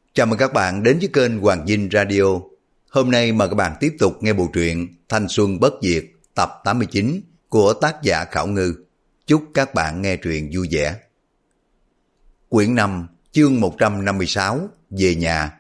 Chào mừng các bạn đến với kênh Hoàng Dinh Radio. Hôm nay mời các bạn tiếp tục nghe bộ truyện Thanh Xuân Bất Diệt tập 89 của tác giả Khảo Ngư. Chúc các bạn nghe truyện vui vẻ. Quyển 5, chương 156, về nhà.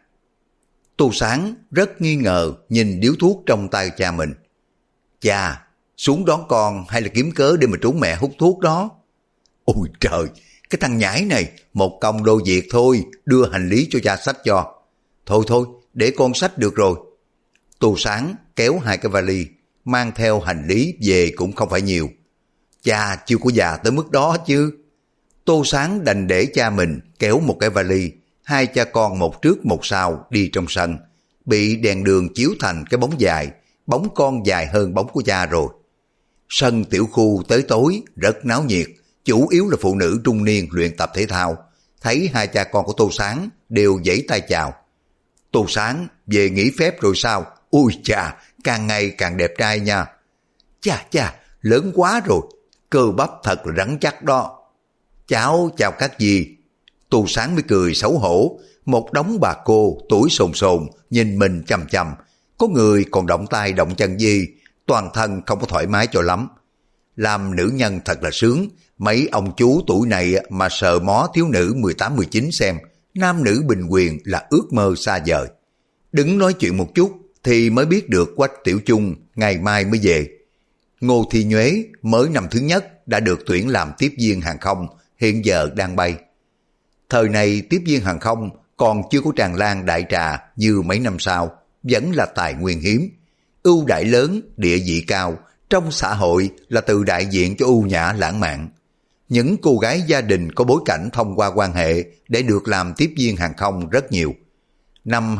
Tô Sáng rất nghi ngờ nhìn điếu thuốc trong tay cha mình. Cha, xuống đón con hay là kiếm cớ để mà trốn mẹ hút thuốc đó? Ôi trời, cái thằng nhãi này, một công đôi việc thôi, đưa hành lý cho cha xách cho. Thôi, để con xách được rồi. Tô Sáng kéo hai cái vali, mang theo hành lý về cũng không phải nhiều. Cha chưa có già tới mức đó chứ. Tô Sáng đành để cha mình kéo một cái vali, hai cha con một trước một sau đi trong sân. Bị đèn đường chiếu thành cái bóng dài, bóng con dài hơn bóng của cha rồi. Sân tiểu khu tới tối rất náo nhiệt, chủ yếu là phụ nữ trung niên luyện tập thể thao. Thấy hai cha con của Tô Sáng đều giãy tay chào. Tô Sáng về nghỉ phép rồi sao? Ui chà, càng ngày càng đẹp trai nha. Chà, lớn quá rồi, cơ bắp thật là rắn chắc đó. Cháu chào các dì. Tô Sáng mới cười xấu hổ. Một đống bà cô tuổi sồn sồn nhìn mình chằm chằm. Có người còn động tay động chân gì, toàn thân không có thoải mái cho lắm. Làm nữ nhân thật là sướng. Mấy ông chú tuổi này mà sờ mó thiếu nữ 18-19 xem, nam nữ bình quyền là ước mơ xa vời. Đứng nói chuyện một chút thì mới biết được Quách Tiểu Chung ngày mai mới về. Ngô Thi Nhuế mới năm thứ nhất đã được tuyển làm tiếp viên hàng không, hiện giờ đang bay. Thời này tiếp viên hàng không còn chưa có tràn lan đại trà như mấy năm sau, vẫn là tài nguyên hiếm. Ưu đãi lớn, địa vị cao, trong xã hội là từ đại diện cho ưu nhã lãng mạn. Những cô gái gia đình có bối cảnh thông qua quan hệ để được làm tiếp viên hàng không rất nhiều. Năm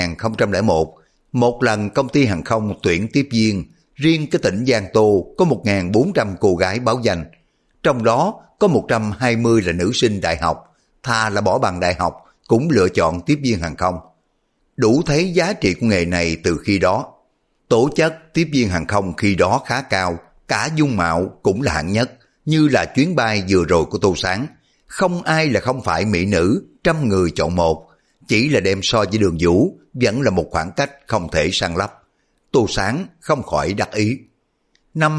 2001, một lần công ty hàng không tuyển tiếp viên, riêng cái tỉnh Giang Tô có 1.400 cô gái báo danh. Trong đó có 120 là nữ sinh đại học, thà là bỏ bằng đại học cũng lựa chọn tiếp viên hàng không. Đủ thấy giá trị của nghề này từ khi đó. Tố chất tiếp viên hàng không khi đó khá cao, cả dung mạo cũng là hạng nhất, như là chuyến bay vừa rồi của Tô Sáng. Không ai là không phải mỹ nữ, trăm người chọn một, chỉ là đem so với Đường Vũ, vẫn là một khoảng cách không thể san lấp. Tô Sáng không khỏi đắc ý. Năm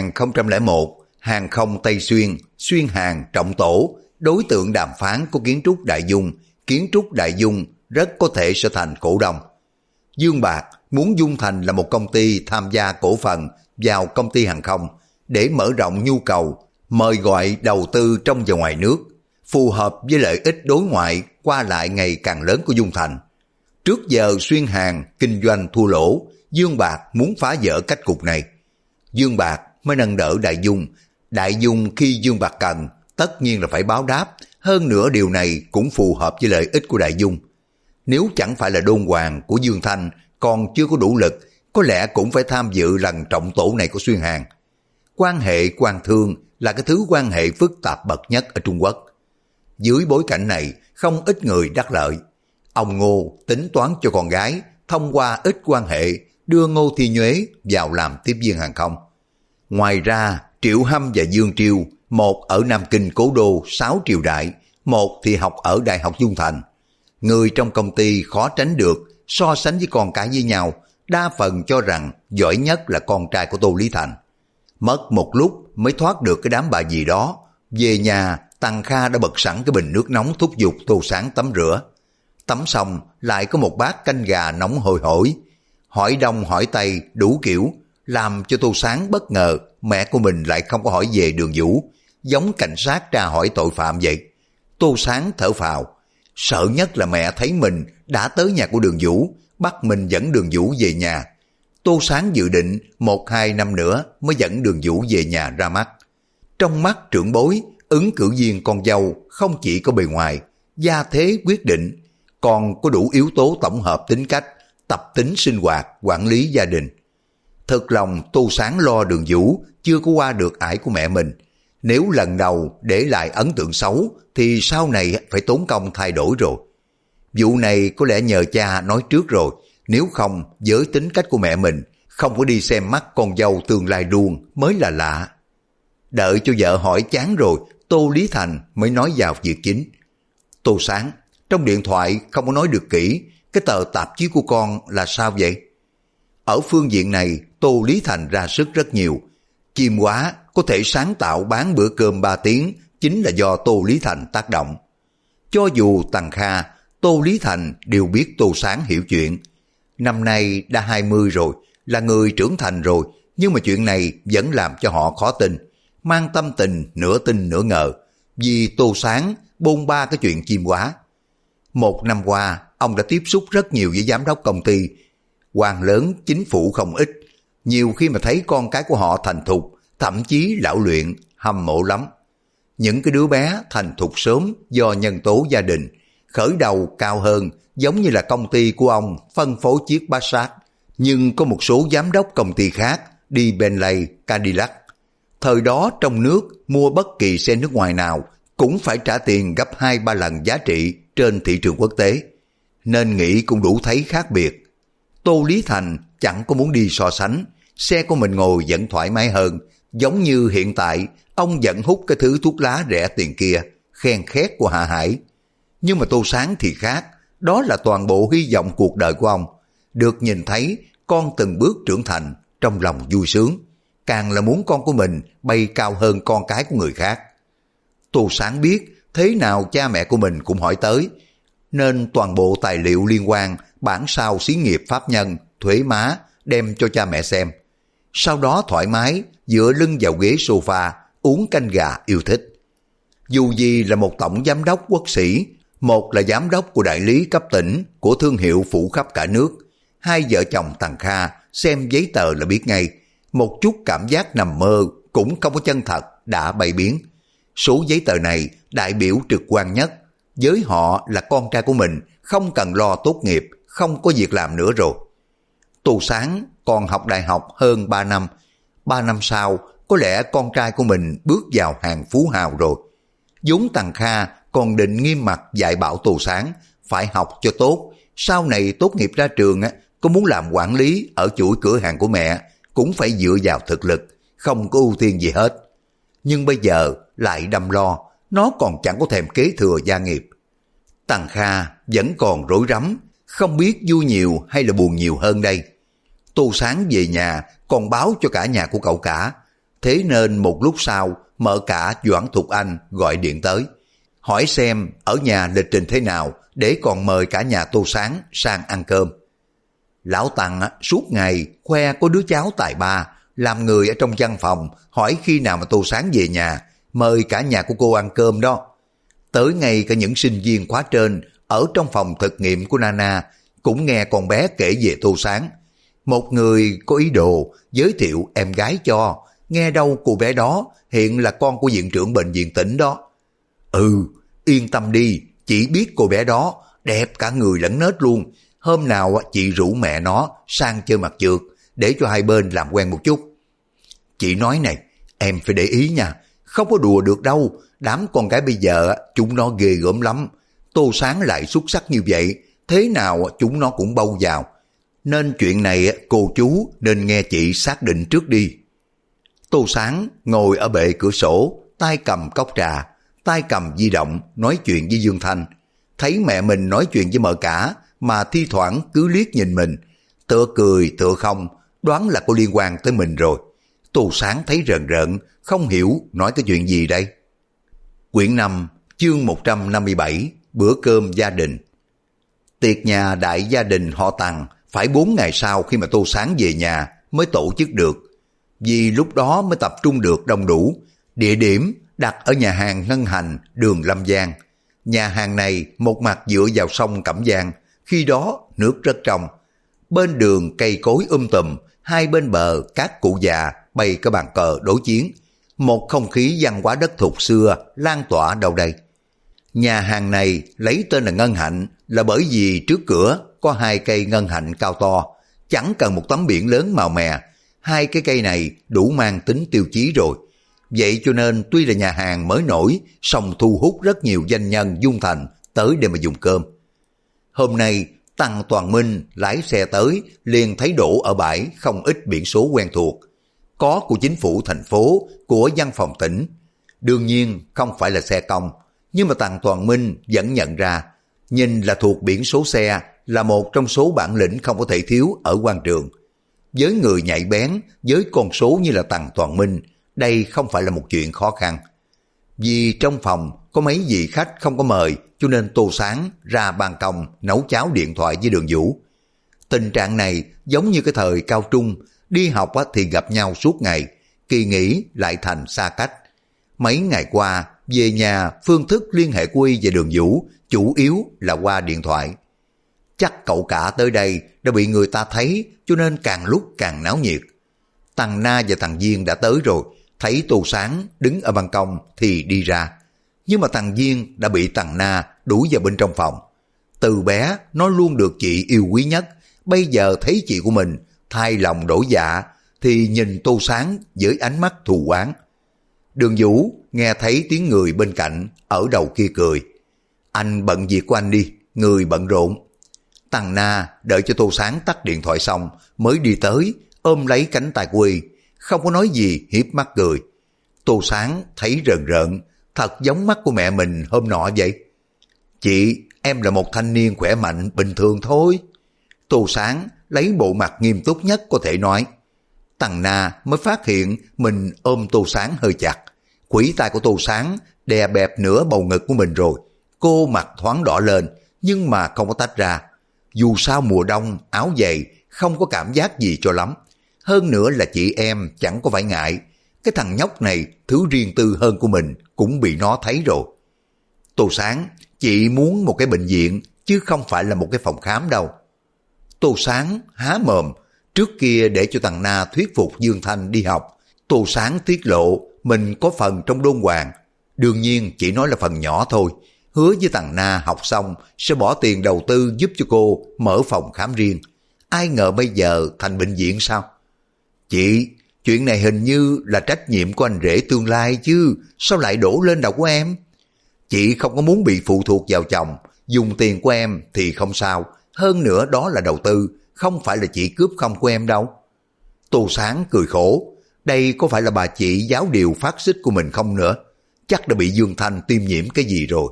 2001, hàng không Tây Xuyên, xuyên hàng trọng tổ, đối tượng đàm phán của Kiến trúc Đại Dung. Kiến trúc Đại Dung rất có thể sẽ thành cổ đông. Dương Bạc muốn Dung Thành là một công ty tham gia cổ phần vào công ty hàng không để mở rộng nhu cầu, mời gọi đầu tư trong và ngoài nước, phù hợp với lợi ích đối ngoại qua lại ngày càng lớn của Dung Thành. Trước giờ xuyên hàng kinh doanh thua lỗ, Dương Bạc muốn phá vỡ cách cục này. Dương Bạc mới nâng đỡ Đại Dung. Đại Dung khi Dương Bạc cần, tất nhiên là phải báo đáp. Hơn nữa điều này cũng phù hợp với lợi ích của Đại Dung. Nếu chẳng phải là đôn hoàng của Dương Thanh còn chưa có đủ lực, có lẽ cũng phải tham dự lần trọng tổ này của xuyên hàng. Quan hệ quan thương là cái thứ quan hệ phức tạp bậc nhất ở Trung Quốc. Dưới bối cảnh này, không ít người đắc lợi. Ông Ngô tính toán cho con gái, thông qua ít quan hệ, đưa Ngô Thi Nhuế vào làm tiếp viên hàng không. Ngoài ra, Triệu Hâm và Dương Triêu, một ở Nam Kinh cố đô 6 triều đại, một thì học ở Đại học Dung Thành. Người trong công ty khó tránh được, so sánh với con cái với nhau, đa phần cho rằng giỏi nhất là con trai của Tô Lý Thành. Mất một lúc mới thoát được cái đám bà gì đó. Về nhà, Tăng Kha đã bật sẵn cái bình nước nóng thúc giục Tô Sáng tắm rửa. Tắm xong lại có một bát canh gà nóng hôi hổi. Hỏi đông hỏi tây đủ kiểu, làm cho Tô Sáng bất ngờ mẹ của mình lại không có hỏi về Đường Vũ, giống cảnh sát tra hỏi tội phạm vậy. Tô Sáng thở phào, sợ nhất là mẹ thấy mình đã tới nhà của Đường Vũ, bắt mình dẫn Đường Vũ về nhà. Tô Sáng dự định 1-2 năm nữa mới dẫn Đường Vũ về nhà ra mắt. Trong mắt trưởng bối, ứng cử viên con dâu không chỉ có bề ngoài, gia thế quyết định, còn có đủ yếu tố tổng hợp tính cách, tập tính sinh hoạt, quản lý gia đình. Thật lòng Tô Sáng lo Đường Vũ chưa có qua được ải của mẹ mình. Nếu lần đầu để lại ấn tượng xấu thì sau này phải tốn công thay đổi rồi. Vụ này có lẽ nhờ cha nói trước rồi, nếu không với tính cách của mẹ mình, không có đi xem mắt con dâu tương lai luôn mới là lạ. Đợi cho vợ hỏi chán rồi, Tô Lý Thành mới nói vào việc chính. Tô Sáng, trong điện thoại không có nói được kỹ, cái tờ tạp chí của con là sao vậy? Ở phương diện này, Tô Lý Thành ra sức rất nhiều. Chim Hóa có thể sáng tạo bán bữa cơm 3 tiếng chính là do Tô Lý Thành tác động. Cho dù Tằng Kha, Tô Lý Thành đều biết Tô Sáng hiểu chuyện. Năm nay đã 20 rồi, là người trưởng thành rồi, nhưng mà chuyện này vẫn làm cho họ khó tin, mang tâm tình nửa tin nửa ngờ, vì Tô Sáng bôn ba cái chuyện Chim Hóa. Một năm qua, ông đã tiếp xúc rất nhiều với giám đốc công ty, quan lớn chính phủ không ít, nhiều khi mà thấy con cái của họ thành thục, thậm chí lão luyện, hâm mộ lắm. Những cái đứa bé thành thục sớm do nhân tố gia đình, khởi đầu cao hơn, giống như là công ty của ông phân phối chiếc Passat, nhưng có một số giám đốc công ty khác đi Bentley, Cadillac. Thời đó trong nước mua bất kỳ xe nước ngoài nào cũng phải trả tiền gấp 2-3 lần giá trị trên thị trường quốc tế, nên nghĩ cũng đủ thấy khác biệt. Tô Lý Thành chẳng có muốn đi so sánh, xe của mình ngồi vẫn thoải mái hơn, giống như hiện tại ông vẫn hút cái thứ thuốc lá rẻ tiền kia, khen khét của Hạ Hải. Nhưng mà Tô Sáng thì khác, đó là toàn bộ hy vọng cuộc đời của ông. Được nhìn thấy con từng bước trưởng thành, trong lòng vui sướng, càng là muốn con của mình bay cao hơn con cái của người khác. Tô Sáng biết thế nào cha mẹ của mình cũng hỏi tới, nên toàn bộ tài liệu liên quan, bản sao xí nghiệp pháp nhân, thuế má đem cho cha mẹ xem. Sau đó thoải mái dựa lưng vào ghế sofa uống canh gà yêu thích. Dù gì là một tổng giám đốc quốc sĩ, một là giám đốc của đại lý cấp tỉnh của thương hiệu phủ khắp cả nước, hai vợ chồng Tằng Kha xem giấy tờ là biết ngay, một chút cảm giác nằm mơ cũng không có chân thật đã bay biến. Số giấy tờ này đại biểu trực quan nhất, với họ là con trai của mình không cần lo tốt nghiệp, không có việc làm nữa rồi. Tô Sáng còn học đại học hơn 3 năm, 3 năm sau có lẽ con trai của mình bước vào hàng phú hào rồi. vốn Tằng Kha còn định nghiêm mặt dạy bảo Tô Sáng phải học cho tốt, sau này tốt nghiệp ra trường có muốn làm quản lý ở chuỗi cửa hàng của mẹ cũng phải dựa vào thực lực, không có ưu tiên gì hết. Nhưng bây giờ lại đâm lo, nó còn chẳng có thèm kế thừa gia nghiệp. Tằng Kha vẫn còn rối rắm, không biết vui nhiều hay là buồn nhiều hơn đây. Tô Sáng về nhà còn báo cho cả nhà của cậu cả, thế nên một lúc sau mợ cả Doãn Thục Anh gọi điện tới, hỏi xem ở nhà lịch trình thế nào để còn mời cả nhà Tô Sáng sang ăn cơm. Lão Tằng suốt ngày khoe có đứa cháu tài ba, làm người ở trong văn phòng hỏi khi nào mà Tô Sáng về nhà, mời cả nhà của cô ăn cơm đó. Tới ngay cả những sinh viên khóa trên ở trong phòng thực nghiệm của Nana cũng nghe con bé kể về Tô Sáng. Một người có ý đồ giới thiệu em gái cho, nghe đâu cô bé đó hiện là con của viện trưởng bệnh viện tỉnh đó. Ừ, yên tâm đi, chị biết cô bé đó, đẹp cả người lẫn nết luôn. Hôm nào chị rủ mẹ nó sang chơi mặt trượt để cho hai bên làm quen một chút. Chị nói này, em phải để ý nha, không có đùa được đâu, đám con gái bây giờ chúng nó ghê gớm lắm. Tô Sáng lại xuất sắc như vậy, thế nào chúng nó cũng bâu vào. Nên chuyện này cô chú nên nghe chị xác định trước đi. Tô Sáng ngồi ở bệ cửa sổ, tay cầm cốc trà, tay cầm di động nói chuyện với Dương Thanh. Thấy mẹ mình nói chuyện với mợ cả mà thi thoảng cứ liếc nhìn mình, tựa cười tựa không, đoán là có liên quan tới mình rồi. Tô Sáng thấy rợn rợn, không hiểu nói cái chuyện gì đây. Quyển 5, chương 157, bữa cơm gia đình. Tiệc nhà đại gia đình họ Tằng phải 4 ngày sau khi mà Tô Sáng về nhà mới tổ chức được, vì lúc đó mới tập trung được đông đủ. Địa điểm đặt ở nhà hàng Ngân Hành, đường Lâm Giang. Nhà hàng này một mặt dựa vào sông Cẩm Giang, khi đó nước rất trong. Bên đường cây cối tùm, hai bên bờ các cụ già bày cái bàn cờ đối chiến. Một không khí văn hóa đất thục xưa lan tỏa đâu đây. Nhà hàng này lấy tên là Ngân Hạnh là bởi vì trước cửa có 2 cây ngân hạnh cao to, chẳng cần một tấm biển lớn màu mè. 2 cái cây này đủ mang tính tiêu chí rồi. Vậy cho nên tuy là nhà hàng mới nổi, song thu hút rất nhiều doanh nhân dung thành tới để mà dùng cơm. Hôm nay Tăng Toàn Minh lái xe tới, liền thấy đổ ở bãi không ít biển số quen thuộc. Có của chính phủ thành phố, của văn phòng tỉnh. Đương nhiên không phải là xe công, nhưng mà Tăng Toàn Minh vẫn nhận ra Nhìn là thuộc biển số xe, là một trong số bản lĩnh không có thể thiếu ở quan trường. Với người nhạy bén, với con số như là Tằng Toàn Minh, đây không phải là một chuyện khó khăn. Vì trong phòng có mấy vị khách không có mời, cho nên Tô Sáng ra ban công nấu cháo điện thoại với Đường Vũ. Tình trạng này giống như cái thời cao trung, đi học thì gặp nhau suốt ngày, kỳ nghỉ lại thành xa cách. Mấy ngày qua, về nhà phương thức liên hệ của Y và Đường Vũ chủ yếu là qua điện thoại. Chắc cậu cả tới đây đã bị người ta thấy, cho nên càng lúc càng náo nhiệt. Tằng Na và thằng Viên đã tới rồi, thấy Tô Sáng đứng ở ban công thì đi ra. Nhưng mà thằng Viên đã bị thằng Na đuổi vào bên trong phòng. Từ bé nó luôn được chị yêu quý nhất, bây giờ thấy chị của mình thay lòng đổi dạ thì nhìn Tô Sáng với ánh mắt thù oán. Đường Vũ nghe thấy tiếng người bên cạnh ở đầu kia cười. Anh bận việc của anh đi, người bận rộn. Tằng Na đợi cho Tô Sáng tắt điện thoại xong mới đi tới ôm lấy cánh tay của Y, không có nói gì, hiếp mắt cười. Tô Sáng thấy rợn rợn, thật giống mắt của mẹ mình hôm nọ vậy. Chị, em là một thanh niên khỏe mạnh bình thường thôi. Tô Sáng lấy bộ mặt nghiêm túc nhất có thể nói. Tằng Na mới phát hiện mình ôm Tô Sáng hơi chặt. Khuỷu tay của Tô Sáng đè bẹp nửa bầu ngực của mình rồi. Cô mặt thoáng đỏ lên nhưng mà không có tách ra. Dù sao mùa đông áo dày không có cảm giác gì cho lắm. Hơn nữa là chị em chẳng có phải ngại. Cái thằng nhóc này thứ riêng tư hơn của mình cũng bị nó thấy rồi. Tô Sáng, chị muốn một cái bệnh viện chứ không phải là một cái phòng khám đâu. Tô Sáng há mồm. Trước kia để cho thằng Na thuyết phục Dương Thanh đi học, Tô Sáng tiết lộ mình có phần trong Đôn Hoàng. Đương nhiên chỉ nói là phần nhỏ thôi. Hứa với thằng Na học xong sẽ bỏ tiền đầu tư giúp cho cô mở phòng khám riêng. Ai ngờ bây giờ thành bệnh viện sao? Chị, chuyện này hình như là trách nhiệm của anh rể tương lai chứ, sao lại đổ lên đầu của em? Chị không có muốn bị phụ thuộc vào chồng, dùng tiền của em thì không sao. Hơn nữa đó là đầu tư, không phải là chị cướp không của em đâu. Tô Sáng cười khổ, đây có phải là bà chị giáo điều phát xít của mình không nữa? Chắc đã bị Dương Thanh tiêm nhiễm cái gì rồi.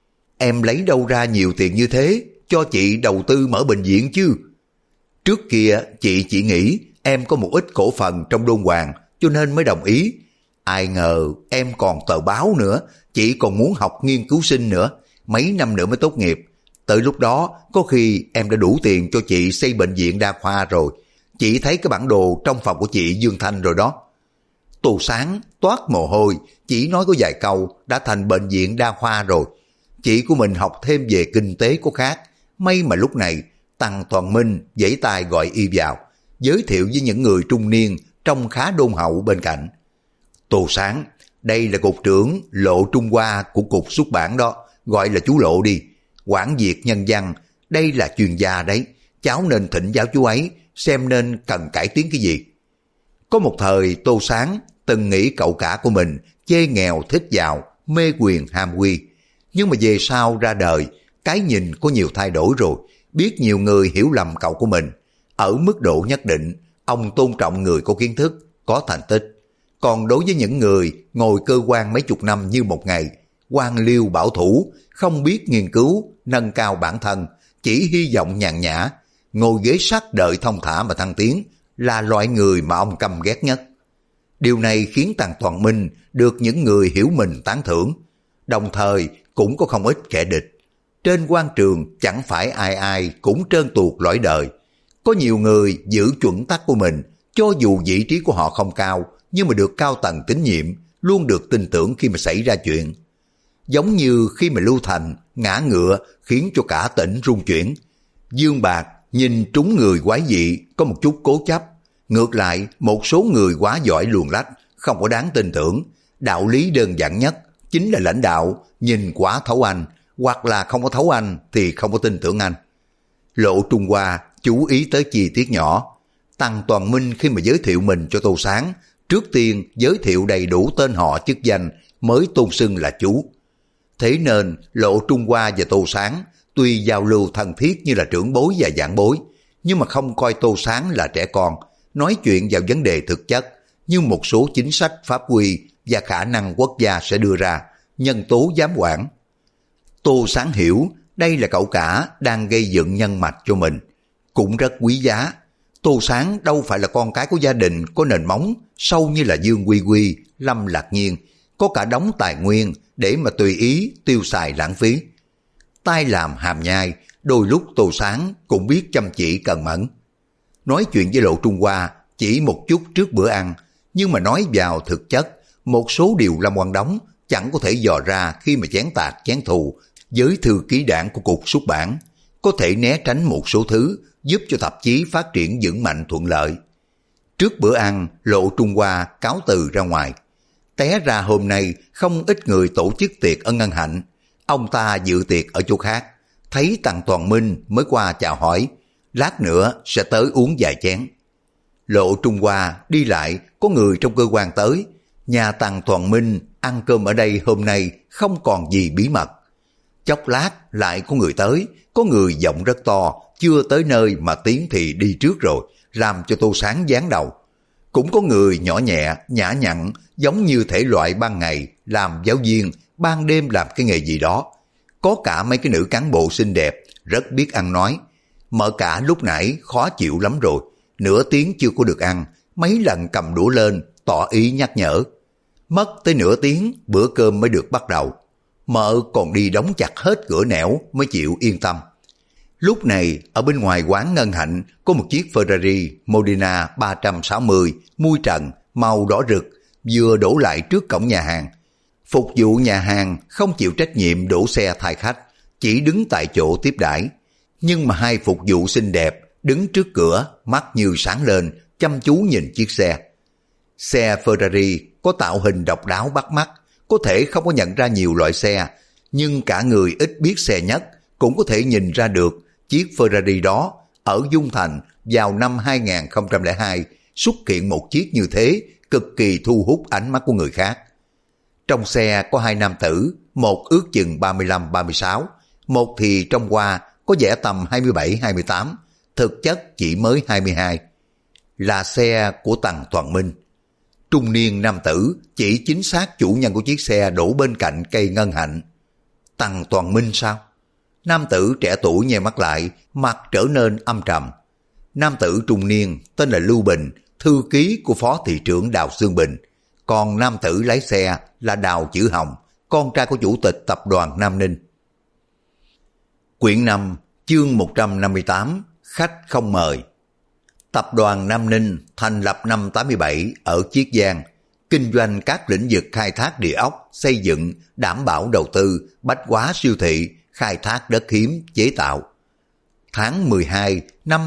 Em lấy đâu ra nhiều tiền như thế, cho chị đầu tư mở bệnh viện chứ? Trước kia chị chỉ nghĩ em có một ít cổ phần trong Đôn Hoàng, cho nên mới đồng ý. Ai ngờ em còn tờ báo nữa, chị còn muốn học nghiên cứu sinh nữa, mấy năm nữa mới tốt nghiệp. Tới lúc đó có khi em đã đủ tiền cho chị xây bệnh viện đa khoa rồi. Chị thấy cái bản đồ trong phòng của chị Dương Thanh rồi đó. Tô Sáng toát mồ hôi, chỉ nói có vài câu đã thành bệnh viện đa khoa rồi. Chị của mình học thêm về kinh tế có khác. May mà lúc này Tằng Toàn Minh giãy tay gọi Y vào, giới thiệu với những người trung niên trông khá đôn hậu bên cạnh. Tô Sáng, đây là cục trưởng Lộ Trung Hoa của cục xuất bản đó, gọi là chú Lộ đi. Quản việc nhân văn, đây là chuyên gia đấy, cháu nên thỉnh giáo chú ấy, xem nên cần cải tiến cái gì. Có một thời Tô Sáng từng nghĩ cậu cả của mình chê nghèo thích giàu, mê quyền ham quy. Nhưng mà về sau ra đời, cái nhìn có nhiều thay đổi rồi, biết nhiều người hiểu lầm cậu của mình. Ở mức độ nhất định, ông tôn trọng người có kiến thức, có thành tích. Còn đối với những người ngồi cơ quan mấy chục năm như một ngày, quan liêu bảo thủ, không biết nghiên cứu, nâng cao bản thân, chỉ hy vọng nhàn nhã, ngồi ghế sắt đợi thông thả mà thăng tiến, là loại người mà ông căm ghét nhất. Điều này khiến Tằng Toàn Minh được những người hiểu mình tán thưởng, đồng thời cũng có không ít kẻ địch. Trên quan trường chẳng phải ai ai cũng trơn tuột lõi đời. Có nhiều người giữ chuẩn tắc của mình, cho dù vị trí của họ không cao, nhưng mà được cao tầng tín nhiệm, luôn được tin tưởng khi mà xảy ra chuyện. Giống như khi mà Lưu Thành ngã ngựa khiến cho cả tỉnh rung chuyển. Dương Bạc nhìn trúng người quái dị có một chút cố chấp. Ngược lại, một số người quá giỏi luồn lách, không có đáng tin tưởng. Đạo lý đơn giản nhất chính là lãnh đạo nhìn quá thấu anh, hoặc là không có thấu anh thì không có tin tưởng anh. Lộ Trung Hoa chú ý tới chi tiết nhỏ. Tằng Toàn Minh khi mà giới thiệu mình cho Tô Sáng, trước tiên giới thiệu đầy đủ tên họ chức danh mới tôn xưng là chú. Thế nên Lộ Trung Hoa và Tô Sáng tuy giao lưu thân thiết như là trưởng bối và giảng bối, nhưng mà không coi Tô Sáng là trẻ con, nói chuyện vào vấn đề thực chất như một số chính sách pháp quy và khả năng quốc gia sẽ đưa ra, nhân tố giám quản. Tô Sáng hiểu đây là cậu cả đang gây dựng nhân mạch cho mình, cũng rất quý giá. Tô Sáng đâu phải là con cái của gia đình có nền móng sâu như là Dương Quy Quy, Lâm Lạc Nhiên, có cả đống tài nguyên để mà tùy ý tiêu xài lãng phí. Tai làm hàm nhai, đôi lúc Tô Sáng cũng biết chăm chỉ cần mẫn. Nói chuyện với Lộ Trung Hoa chỉ một chút trước bữa ăn, nhưng mà nói vào thực chất, một số điều Lâm Quang Đống chẳng có thể dò ra khi mà chén tạc chén thù với thư ký đảng của Cục Xuất bản, có thể né tránh một số thứ giúp cho tạp chí phát triển vững mạnh thuận lợi. Trước bữa ăn, Lộ Trung Hoa cáo từ ra ngoài. Té ra hôm nay không ít người tổ chức tiệc ở Ngân Hạnh. Ông ta dự tiệc ở chỗ khác, thấy Tằng Toàn Minh mới qua chào hỏi, lát nữa sẽ tới uống vài chén. Lộ Trung Hoa đi lại, có người trong cơ quan tới, nhà Tằng Toàn Minh ăn cơm ở đây hôm nay không còn gì bí mật. Chốc lát lại có người tới, có người giọng rất to, chưa tới nơi mà tiếng thì đi trước rồi, làm cho Tô Sáng giáng đầu. Cũng có người nhỏ nhẹ, nhã nhặn, giống như thể loại ban ngày làm giáo viên, ban đêm làm cái nghề gì đó. Có cả mấy cái nữ cán bộ xinh đẹp, rất biết ăn nói. Mợ cả lúc nãy khó chịu lắm rồi, nửa tiếng chưa có được ăn, mấy lần cầm đũa lên, tỏ ý nhắc nhở. Mất tới nửa tiếng, bữa cơm mới được bắt đầu. Mợ còn đi đóng chặt hết cửa nẻo mới chịu yên tâm. Lúc này, ở bên ngoài quán Ngân Hạnh có một chiếc Ferrari Modena 360 mui trần màu đỏ rực vừa đổ lại trước cổng nhà hàng. Phục vụ nhà hàng không chịu trách nhiệm đổ xe thay khách, chỉ đứng tại chỗ tiếp đãi. Nhưng mà hai phục vụ xinh đẹp đứng trước cửa, mắt như sáng lên, chăm chú nhìn chiếc xe. Xe Ferrari có tạo hình độc đáo bắt mắt, có thể không có nhận ra nhiều loại xe, nhưng cả người ít biết xe nhất cũng có thể nhìn ra được chiếc Ferrari đó ở Dung Thành vào năm 2002 xuất hiện một chiếc như thế, cực kỳ thu hút ánh mắt của người khác. Trong xe có hai nam tử, một ước chừng 35-36, một thì trong qua có vẻ tầm 27-28, thực chất chỉ mới 22. Là xe của Tằng Toàn Minh. Trung niên nam tử chỉ chính xác chủ nhân của chiếc xe đổ bên cạnh cây Ngân Hạnh. Tằng Toàn Minh sao? Nam tử trẻ tuổi nheo mắt lại, mặt trở nên âm trầm. Nam tử trung niên tên là Lưu Bình, thư ký của phó thị trưởng Đào Xương Bình. Còn nam tử lái xe là Đào Chữ Hồng, con trai của chủ tịch tập đoàn Nam Ninh. Quyển 5, chương 158, khách không mời. Tập đoàn Nam Ninh thành lập năm 87 ở Chiết Giang, kinh doanh các lĩnh vực khai thác địa ốc, xây dựng, đảm bảo đầu tư, bách hóa siêu thị, khai thác đất hiếm, chế tạo. Tháng 12 năm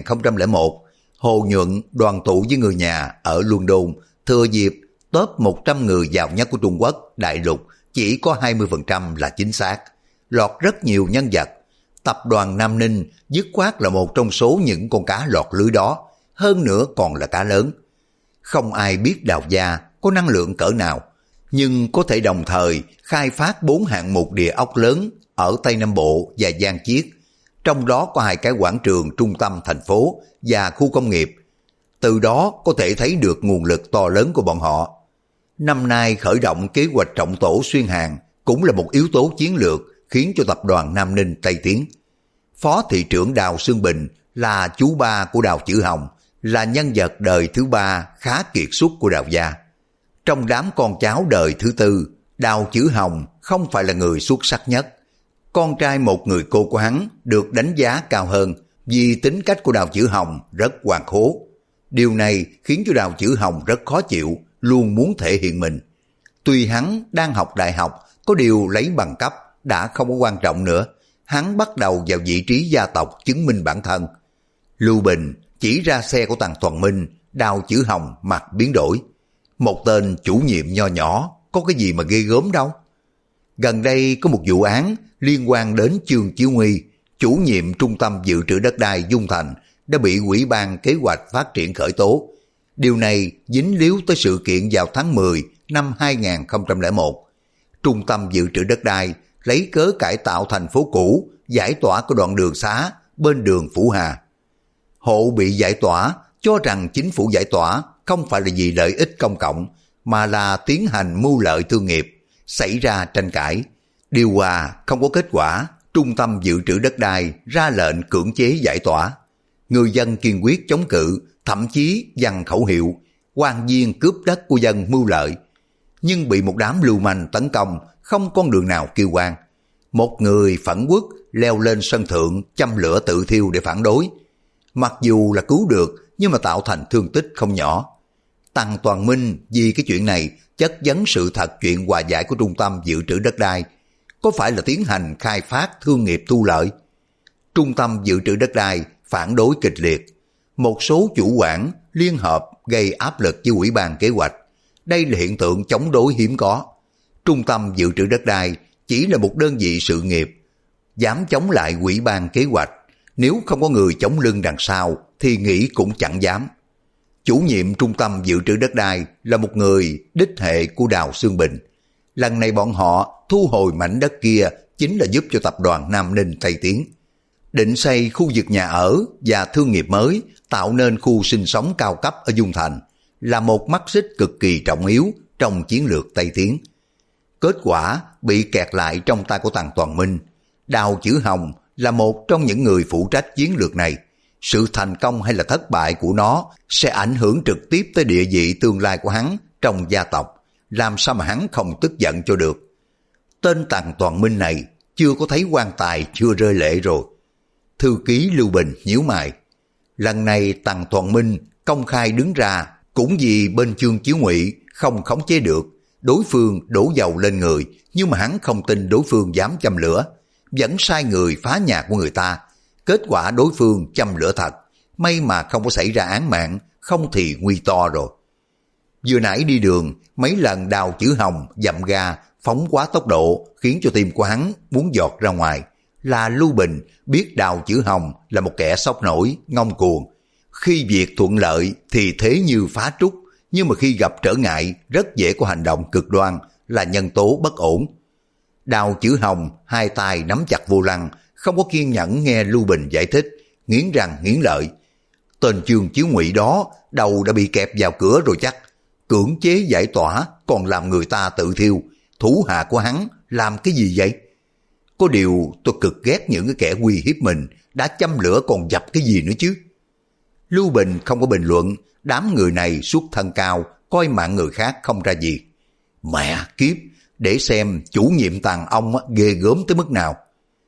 2001, Hồ Nhuận đoàn tụ với người nhà ở London, thừa dịp top 100 người giàu nhất của Trung Quốc đại lục chỉ có 20% là chính xác, lọt rất nhiều nhân vật. Tập đoàn Nam Ninh dứt khoát là một trong số những con cá lọt lưới đó, hơn nữa còn là cá lớn. Không ai biết Đào gia có năng lượng cỡ nào, nhưng có thể đồng thời khai phát 4 hạng mục địa ốc lớn ở Tây Nam Bộ và Giang Chiết, trong đó có 2 cái quảng trường trung tâm thành phố và khu công nghiệp. Từ đó có thể thấy được nguồn lực to lớn của bọn họ. Năm nay khởi động kế hoạch trọng tổ xuyên hàng cũng là một yếu tố chiến lược khiến cho tập đoàn Nam Ninh Tây tiến. Phó thị trưởng Đào Xương Bình là chú ba của Đào Chữ Hồng, là nhân vật đời thứ 3 khá kiệt xuất của Đào gia. Trong đám con cháu đời thứ 4, Đào Chữ Hồng không phải là người xuất sắc nhất. Con trai một người cô của hắn được đánh giá cao hơn vì tính cách của Đào Chữ Hồng rất hoàn khố. Điều này khiến cho Đào Chữ Hồng rất khó chịu, luôn muốn thể hiện mình. Tuy hắn đang học đại học, có điều lấy bằng cấp đã không có quan trọng nữa. Hắn bắt đầu vào vị trí gia tộc chứng minh bản thân. Lưu Bình chỉ ra xe của Tằng Toàn Minh, Đào Chữ Hồng mặt biến đổi. Một tên chủ nhiệm nho nhỏ, có cái gì mà ghê gớm đâu. Gần đây có một vụ án liên quan đến Chương Chiếu Nguy, chủ nhiệm trung tâm dự trữ đất đai Dung Thành, đã bị Ủy ban Kế hoạch Phát triển khởi tố. Điều này dính líu tới sự kiện vào tháng 10 năm 2001. Trung tâm dự trữ đất đai lấy cớ cải tạo thành phố cũ, giải tỏa của đoạn đường xá bên đường Phủ Hà. Hộ bị giải tỏa cho rằng chính phủ giải tỏa không phải là vì lợi ích công cộng, mà là tiến hành mưu lợi thương nghiệp, xảy ra tranh cãi. Điều hòa không có kết quả, Trung tâm dự trữ đất đai ra lệnh cưỡng chế giải tỏa. Người dân kiên quyết chống cự, thậm chí dằn khẩu hiệu quan viên cướp đất của dân mưu lợi. Nhưng bị một đám lưu manh tấn công, không con đường nào kêu oan. Một người phẫn uất leo lên sân thượng châm lửa tự thiêu để phản đối. Mặc dù là cứu được nhưng mà tạo thành thương tích không nhỏ. Tăng Toàn Minh vì cái chuyện này chất vấn sự thật chuyện hòa giải của Trung tâm dự trữ đất đai có phải là tiến hành khai phát thương nghiệp thu lợi. Trung tâm dự trữ đất đai phản đối kịch liệt. Một số chủ quản liên hợp gây áp lực với ủy ban kế hoạch. Đây là hiện tượng chống đối hiếm có. Trung tâm dự trữ đất đai chỉ là một đơn vị sự nghiệp, dám chống lại ủy ban kế hoạch. Nếu không có người chống lưng đằng sau thì nghĩ cũng chẳng dám. Chủ nhiệm Trung tâm dự trữ đất đai là một người đích hệ của Đào Xương Bình. Lần này bọn họ thu hồi mảnh đất kia chính là giúp cho tập đoàn Nam Ninh Tây Tiến định xây khu vực nhà ở và thương nghiệp mới, tạo nên khu sinh sống cao cấp ở Dung Thành, là một mắt xích cực kỳ trọng yếu trong chiến lược Tây Tiến. Kết quả bị kẹt lại trong tay của Tăng Toàn Minh. Đào Chữ Hồng là một trong những người phụ trách chiến lược này. Sự thành công hay là thất bại của nó sẽ ảnh hưởng trực tiếp tới địa vị tương lai của hắn trong gia tộc. Làm sao mà hắn không tức giận cho được. Tên Tăng Toàn Minh này chưa có thấy quan tài chưa rơi lệ rồi. Thư ký Lưu Bình nhíu mày. Lần này Tăng Toàn Minh công khai đứng ra cũng vì bên Chương Chiếu Ngụy không khống chế được. Đối phương đổ dầu lên người, nhưng mà hắn không tin đối phương dám châm lửa, vẫn sai người phá nhà của người ta. Kết quả đối phương châm lửa thật, may mà không có xảy ra án mạng, không thì nguy to rồi. Vừa nãy đi đường, mấy lần Đào Chữ Hồng dậm ga, phóng quá tốc độ, khiến cho tim của hắn muốn giọt ra ngoài. Là Lưu Bình biết Đào Chữ Hồng là một kẻ sốc nổi, ngông cuồng. Khi việc thuận lợi thì thế như phá trúc, nhưng mà khi gặp trở ngại rất dễ có hành động cực đoan, là nhân tố bất ổn. Đào Chữ Hồng hai tay nắm chặt vô lăng, không có kiên nhẫn nghe Lưu Bình giải thích, nghiến răng nghiến lợi. Tên Chương Chiếu Ngụy đó đầu đã bị kẹp vào cửa rồi chắc. Cưỡng chế giải tỏa còn làm người ta tự thiêu. Thủ hạ của hắn làm cái gì vậy? Có điều tôi cực ghét những cái kẻ uy hiếp mình, đã châm lửa còn dập cái gì nữa chứ. Lưu Bình không có bình luận. Đám người này xuất thân cao, coi mạng người khác không ra gì. Mẹ kiếp, để xem chủ nhiệm Tàng ông ghê gớm tới mức nào.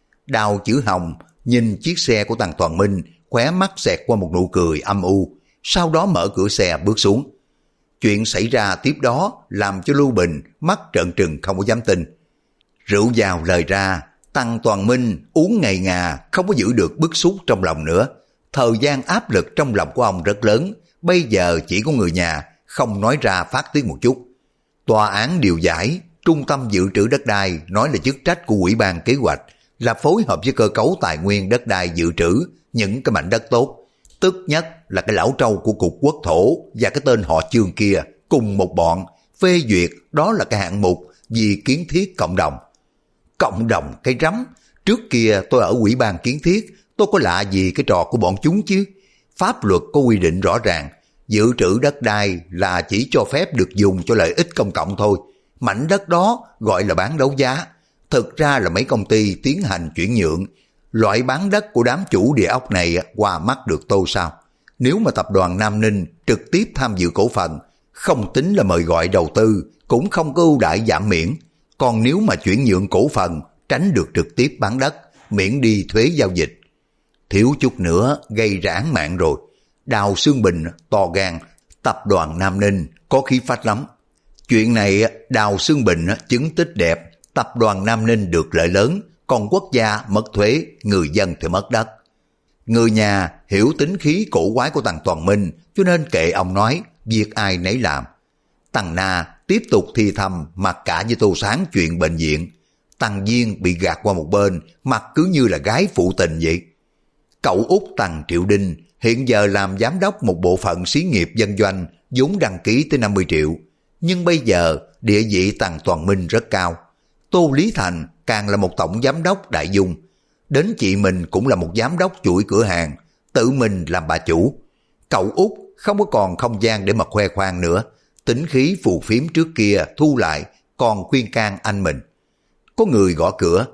Đào Chữ Hồng nhìn chiếc xe của Tăng Toàn Minh, khóe mắt xẹt qua một nụ cười âm u, sau đó mở cửa xe bước xuống. Chuyện xảy ra tiếp đó làm cho Lưu Bình mắt trợn trừng không có dám tin. Rượu vào lời ra, Tăng Toàn Minh uống ngày ngà không có giữ được bức xúc trong lòng nữa. Thời gian áp lực trong lòng của ông rất lớn, bây giờ chỉ có người nhà không nói ra phát tiết một chút. Tòa án điều giải, Trung tâm dự trữ đất đai nói là chức trách của ủy ban kế hoạch là phối hợp với cơ cấu tài nguyên đất đai dự trữ những cái mảnh đất tốt. Tức nhất là cái lão trâu của cục quốc thổ và cái tên họ Chương kia cùng một bọn phê duyệt, đó là cái hạng mục vì kiến thiết cộng đồng. Cộng đồng cái rắm, trước kia tôi ở ủy ban kiến thiết, tôi có lạ gì cái trò của bọn chúng chứ. Pháp luật có quy định rõ ràng, dự trữ đất đai là chỉ cho phép được dùng cho lợi ích công cộng thôi. Mảnh đất đó gọi là bán đấu giá. Thực ra là mấy công ty tiến hành chuyển nhượng. Loại bán đất của đám chủ địa ốc này qua mắt được tôi sao? Nếu mà tập đoàn Nam Ninh trực tiếp tham dự cổ phần, không tính là mời gọi đầu tư, cũng không có ưu đãi giảm miễn. Còn nếu mà chuyển nhượng cổ phần, tránh được trực tiếp bán đất, miễn đi thuế giao dịch. Thiếu chút nữa gây ra án mạng rồi. Đào Xương Bình to gan, tập đoàn Nam Ninh có khí phách lắm. Chuyện này Đào Xương Bình chứng tích đẹp, tập đoàn Nam Ninh được lợi lớn, còn quốc gia mất thuế, người dân thì mất đất. Người nhà hiểu tính khí cổ quái của Tăng Toàn Minh, cho nên kệ ông nói, việc ai nấy làm. Tăng Na tiếp tục thì thầm mặc cả với Tô Sáng chuyện bệnh viện. Tăng Viên bị gạt qua một bên, mặt cứ như là gái phụ tình vậy. Cậu út Tăng Triệu Đinh hiện giờ làm giám đốc một bộ phận xí nghiệp dân doanh, vốn đăng ký tới 50 triệu. Nhưng bây giờ địa vị Tăng Toàn Minh rất cao. Tô Lý Thành càng là một tổng giám đốc đại dung. Đến chị mình cũng là một giám đốc chuỗi cửa hàng, tự mình làm bà chủ. Cậu út không có còn không gian để mà khoe khoang nữa. Tính khí phù phiếm trước kia thu lại, còn khuyên can anh mình. Có người gõ cửa.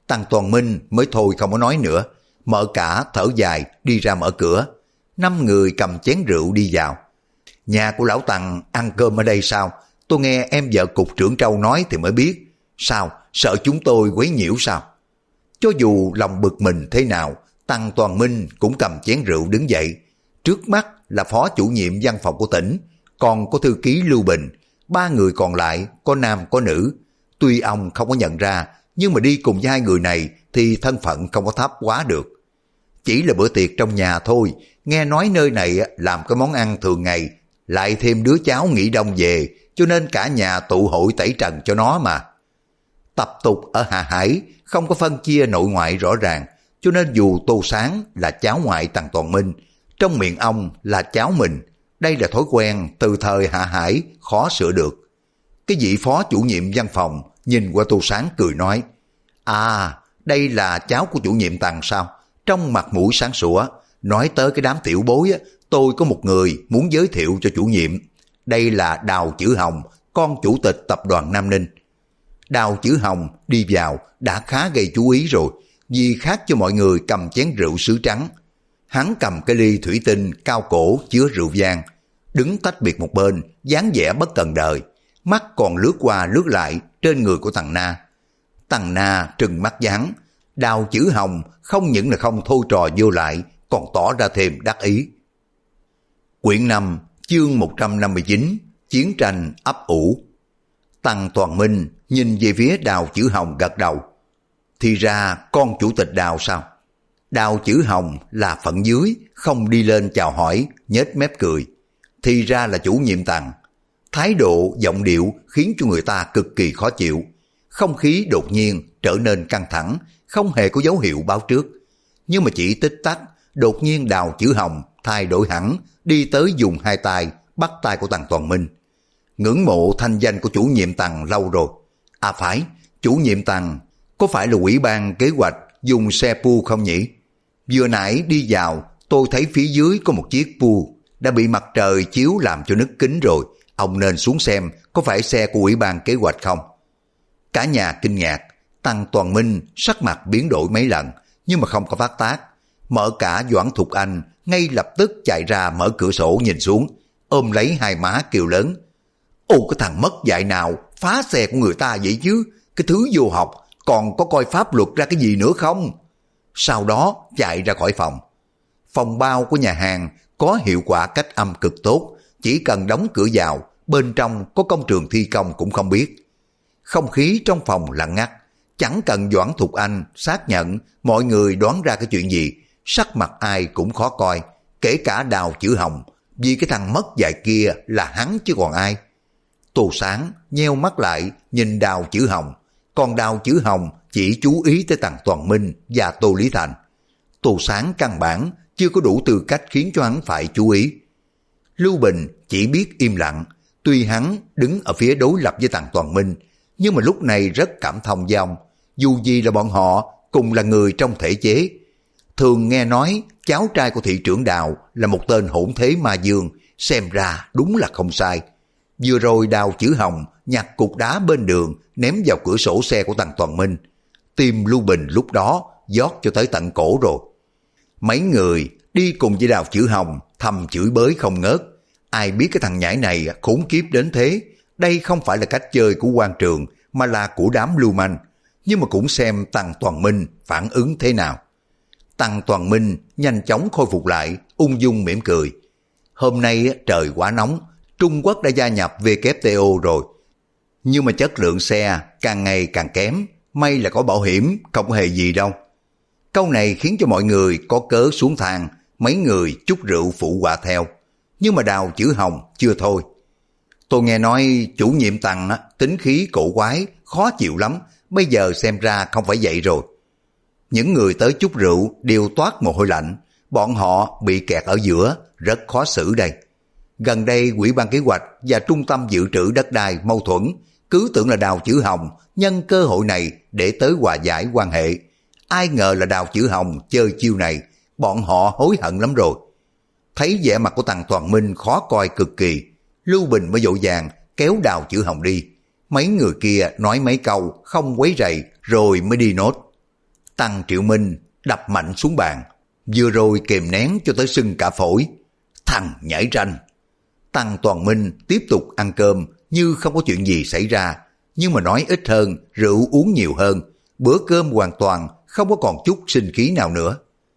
Tăng Toàn Minh mới thôi không có nói nữa, Mở Cả thở dài đi ra mở cửa. 5 người cầm chén rượu đi vào. Nhà của lão Tăng ăn cơm ở đây sao? Tôi nghe em vợ cục trưởng Trâu nói thì mới biết. Sao? Sợ chúng tôi quấy nhiễu sao? Cho dù lòng bực mình thế nào, Tăng Toàn Minh cũng cầm chén rượu đứng dậy. Trước mắt là phó chủ nhiệm văn phòng của tỉnh, còn có thư ký Lưu Bình. 3 người còn lại có nam có nữ. Tuy ông không có nhận ra, nhưng mà đi cùng với 2 người này thì thân phận không có thấp quá được. Chỉ là bữa tiệc trong nhà thôi, nghe nói nơi này làm cái món ăn thường ngày, lại thêm đứa cháu nghỉ đông về, cho nên cả nhà tụ hội tẩy trần cho nó mà. Tập tục ở Hạ Hải không có phân chia nội ngoại rõ ràng, cho nên dù Tô Sáng là cháu ngoại Tăng Toàn Minh, trong miệng ông là cháu mình. Đây là thói quen từ thời Hạ Hải, khó sửa được. Cái vị phó chủ nhiệm văn phòng nhìn qua Tô Sáng cười nói, à, đây là cháu của chủ nhiệm Tăng sao? Trong mặt mũi sáng sủa, nói tới cái đám tiểu bối, tôi có một người muốn giới thiệu cho chủ nhiệm. Đây là Đào Chữ Hồng, con chủ tịch tập đoàn Nam Ninh. Đào Chữ Hồng đi vào đã khá gây chú ý rồi, vì khác cho mọi người cầm chén rượu sứ trắng. Hắn cầm cái ly thủy tinh cao cổ chứa rượu vang, đứng tách biệt một bên, dáng vẻ bất cần đời, mắt còn lướt qua lướt lại trên người của thằng Na. Thằng Na trừng mắt với hắn. Đào Chữ Hồng không những là không thôi trò vô lại, còn tỏ ra thêm đắc ý. Quyển 5, chương 159, Chiến tranh ấp ủ. Tăng Toàn Minh nhìn về phía Đào Chữ Hồng gật đầu. Thì ra con chủ tịch Đào sao? Đào Chữ Hồng là phận dưới, không đi lên chào hỏi, nhếch mép cười. Thì ra là chủ nhiệm Tăng. Thái độ, giọng điệu khiến cho người ta cực kỳ khó chịu. Không khí đột nhiên trở nên căng thẳng, không hề có dấu hiệu báo trước. Nhưng mà chỉ tích tắc, đột nhiên Đào Chữ Hồng thay đổi hẳn, đi tới dùng 2 tay bắt tay của Tăng Toàn Minh. Ngưỡng mộ thanh danh của chủ nhiệm Tăng lâu rồi. À phải, chủ nhiệm Tăng có phải là ủy ban kế hoạch dùng xe pu không nhỉ? Vừa nãy đi vào, tôi thấy phía dưới có một chiếc pu đã bị mặt trời chiếu làm cho nứt kính rồi. Ông nên xuống xem có phải xe của ủy ban kế hoạch không? Cả nhà kinh ngạc. Tăng Toàn Minh sắc mặt biến đổi mấy lần, nhưng mà không có phát tác. Mở Cả Doãn Thục Anh ngay lập tức chạy ra mở cửa sổ nhìn xuống, ôm lấy hai má kêu lớn. Ồ, cái thằng mất dạy nào phá xe của người ta vậy chứ? Cái thứ vô học, còn có coi pháp luật ra cái gì nữa không? Sau đó chạy ra khỏi phòng. Phòng bao của nhà hàng có hiệu quả cách âm cực tốt, chỉ cần đóng cửa vào, bên trong có công trường thi công cũng không biết. Không khí trong phòng lặng ngắt, chẳng cần Doãn Thục Anh xác nhận mọi người đoán ra cái chuyện gì, sắc mặt ai cũng khó coi, kể cả Đào Chữ Hồng, vì cái thằng mất dạy kia là hắn chứ còn ai. Tô Sáng nheo mắt lại nhìn Đào Chữ Hồng, còn Đào Chữ Hồng chỉ chú ý tới Tăng Toàn Minh và Tô Lý Thành. Tô Sáng căn bản chưa có đủ tư cách khiến cho hắn phải chú ý. Lưu Bình chỉ biết im lặng, tuy hắn đứng ở phía đối lập với Tăng Toàn Minh, nhưng mà lúc này rất cảm thông với ông, dù gì là bọn họ cùng là người trong thể chế. Thường nghe nói cháu trai của thị trưởng Đào là một tên hỗn thế ma dương, xem ra đúng là không sai. Vừa rồi Đào Chữ Hồng nhặt cục đá bên đường ném vào cửa sổ xe của Tăng Toàn Minh. Tim Lưu Bình lúc đó giót cho tới tận cổ rồi. Mấy người đi cùng với Đào Chữ Hồng thầm chửi bới không ngớt. Ai biết cái thằng nhãi này khốn kiếp đến thế. Đây không phải là cách chơi của quan trường, mà là của đám lưu manh. Nhưng mà cũng xem Tăng Toàn Minh phản ứng thế nào. Tăng Toàn Minh nhanh chóng khôi phục lại, ung dung mỉm cười. Hôm nay trời quá nóng, Trung Quốc đã gia nhập WTO rồi. Nhưng mà chất lượng xe càng ngày càng kém, may là có bảo hiểm, không hề gì đâu. Câu này khiến cho mọi người có cớ xuống thang, mấy người chút rượu phụ họa theo. Nhưng mà Đào Chữ Hồng chưa thôi. Tôi nghe nói chủ nhiệm Tăng tính khí cổ quái, khó chịu lắm, bây giờ xem ra không phải vậy rồi. Những người tới chút rượu đều toát mồ hôi lạnh, bọn họ bị kẹt ở giữa, rất khó xử đây. Gần đây Ủy ban Kế hoạch và Trung tâm Dự trữ Đất đai mâu thuẫn, cứ tưởng là Đào Chữ Hồng nhân cơ hội này để tới hòa giải quan hệ. Ai ngờ là Đào Chữ Hồng chơi chiêu này, bọn họ hối hận lắm rồi. Thấy vẻ mặt của Tăng Toàn Minh khó coi cực kỳ, Lưu Bình mới vội vàng kéo Đào Chữ Hồng đi. Mấy người kia nói mấy câu không quấy rầy rồi mới đi nốt. Tăng Triệu Minh đập mạnh xuống bàn, vừa rồi kìm nén cho tới sưng cả phổi. Thằng nhảy ranh. Tăng Toàn Minh tiếp tục ăn cơm như không có chuyện gì xảy ra, nhưng mà nói ít hơn, rượu uống nhiều hơn, bữa cơm hoàn toàn không có còn chút sinh khí nào nữa.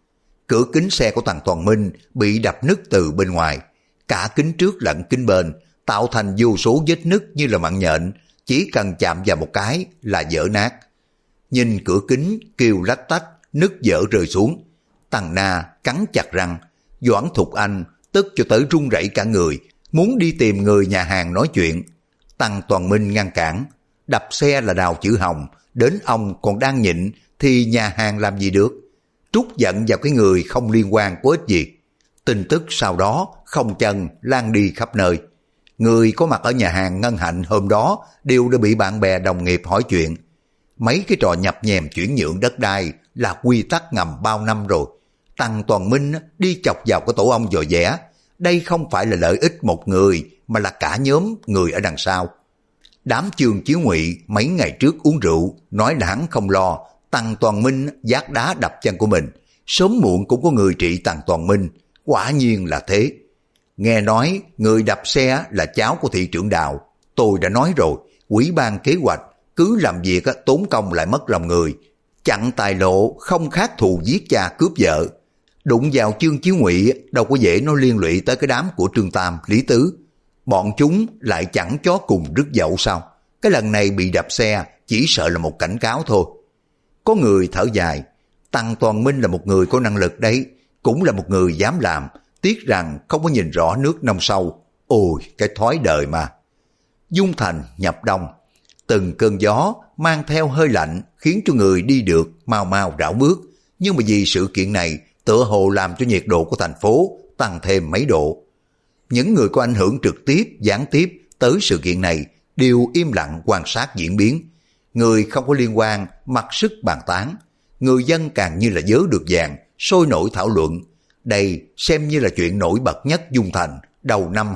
Cửa kính xe của Tăng Toàn Minh bị đập nứt từ bên ngoài, cả kính trước lẫn kính bên, tạo thành vô số vết nứt như là mạng nhện, chỉ cần chạm vào một cái là vỡ nát. Nhìn cửa kính kêu lách tách, nứt vỡ rơi xuống. Tăng Na cắn chặt răng, Doãn Thục Anh tức cho tới run rẩy cả người, muốn đi tìm người nhà hàng nói chuyện. Tăng Toàn Minh ngăn cản, đập xe là Đào Chữ Hồng, đến ông còn đang nhịn thì nhà hàng làm gì được. Trút giận vào cái người không liên quan có ích gì. Tin tức sau đó không chân lan đi khắp nơi. Người có mặt ở nhà hàng Ngân Hạnh hôm đó đều đã bị bạn bè đồng nghiệp hỏi chuyện. Mấy cái trò nhập nhèm chuyển nhượng đất đai là quy tắc ngầm bao năm rồi. Tăng Toàn Minh đi chọc vào cái tổ ong dò dẻ. Đây không phải là lợi ích một người mà là cả nhóm người ở đằng sau. Đám Chương Chiếu Ngụy mấy ngày trước uống rượu, nói là hắn không lo, Tăng Toàn Minh vác đá đập chân của mình. Sớm muộn cũng có người trị Tăng Toàn Minh, quả nhiên là thế. Nghe nói người đập xe là cháu của thị trưởng Đào. Tôi đã nói rồi, ủy ban kế hoạch cứ làm việc tốn công lại mất lòng người. Chặn tài lộ không khác thù giết cha cướp vợ. Đụng vào Chương Chiếu Ngụy đâu có dễ nó liên lụy tới cái đám của Trương Tam, Lý Tứ. Bọn chúng lại chẳng chó cùng rứt dậu sao? Cái lần này bị đập xe chỉ sợ là một cảnh cáo thôi. Có người thở dài, Tăng Toàn Minh là một người có năng lực đấy, cũng là một người dám làm, tiếc rằng không có nhìn rõ nước nông sâu. Ôi, cái thói đời mà. Dung Thành nhập đông, từng cơn gió mang theo hơi lạnh khiến cho người đi được mau mau rảo bước, nhưng mà vì sự kiện này tựa hồ làm cho nhiệt độ của thành phố tăng thêm mấy độ. Những người có ảnh hưởng trực tiếp, gián tiếp tới sự kiện này đều im lặng quan sát diễn biến. Người không có liên quan mặc sức bàn tán, người dân càng như là vớ được vàng, sôi nổi thảo luận. Đây xem như là chuyện nổi bật nhất Dung Thành đầu năm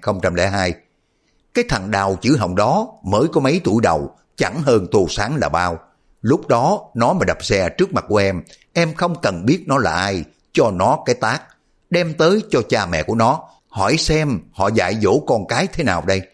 2002. Cái thằng Đào Chữ Hồng đó mới có mấy tuổi đầu, chẳng hơn Tô Sáng là bao. Lúc đó nó mà đập xe trước mặt của em không cần biết nó là ai, cho nó cái tát, đem tới cho cha mẹ của nó, hỏi xem họ dạy dỗ con cái thế nào đây.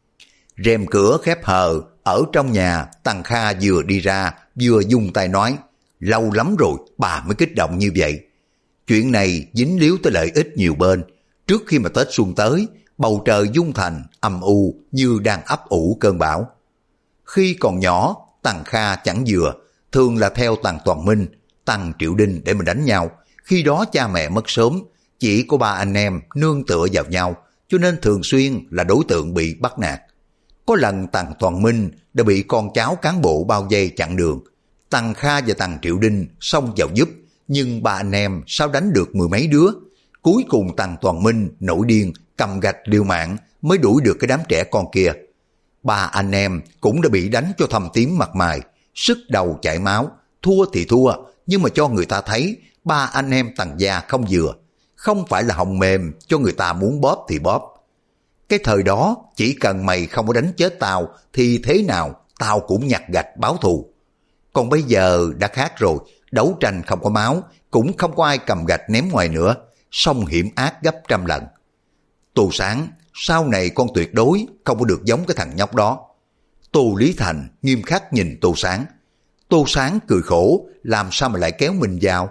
Rèm cửa khép hờ, ở trong nhà Tăng Kha vừa đi ra vừa dùng tay nói, lâu lắm rồi bà mới kích động như vậy. Chuyện này dính líu tới lợi ích nhiều bên. Trước khi mà Tết xuân tới, bầu trời Dung Thành âm u như đang ấp ủ cơn bão. Khi còn nhỏ, Tăng Kha chẳng vừa, thường là theo Tăng Toàn Minh, Tăng Triệu Đinh để mà đánh nhau. Khi đó cha mẹ mất sớm, chỉ có ba anh em nương tựa vào nhau, cho nên thường xuyên là đối tượng bị bắt nạt. Có lần Tăng Toàn Minh đã bị con cháu cán bộ bao vây chặn đường. Tăng Kha và Tăng Triệu Đinh xông vào giúp, nhưng ba anh em sao đánh được mười mấy đứa. Cuối cùng Tăng Toàn Minh nổi điên, cầm gạch liều mạng mới đuổi được cái đám trẻ con kia. Ba anh em cũng đã bị đánh cho thâm tím mặt mày, sức đầu chảy máu, thua thì thua, nhưng mà cho người ta thấy ba anh em Tăng gia không vừa. Không phải là hồng mềm cho người ta muốn bóp thì bóp. Cái thời đó chỉ cần mày không có đánh chết tao thì thế nào tao cũng nhặt gạch báo thù. Còn bây giờ đã khác rồi, đấu tranh không có máu, cũng không có ai cầm gạch ném ngoài nữa, song hiểm ác gấp trăm lần. Tô Sáng, sau này con tuyệt đối không có được giống cái thằng nhóc đó. Tô Lý Thành nghiêm khắc nhìn Tô Sáng. Tô Sáng cười khổ, làm sao mà lại kéo mình vào.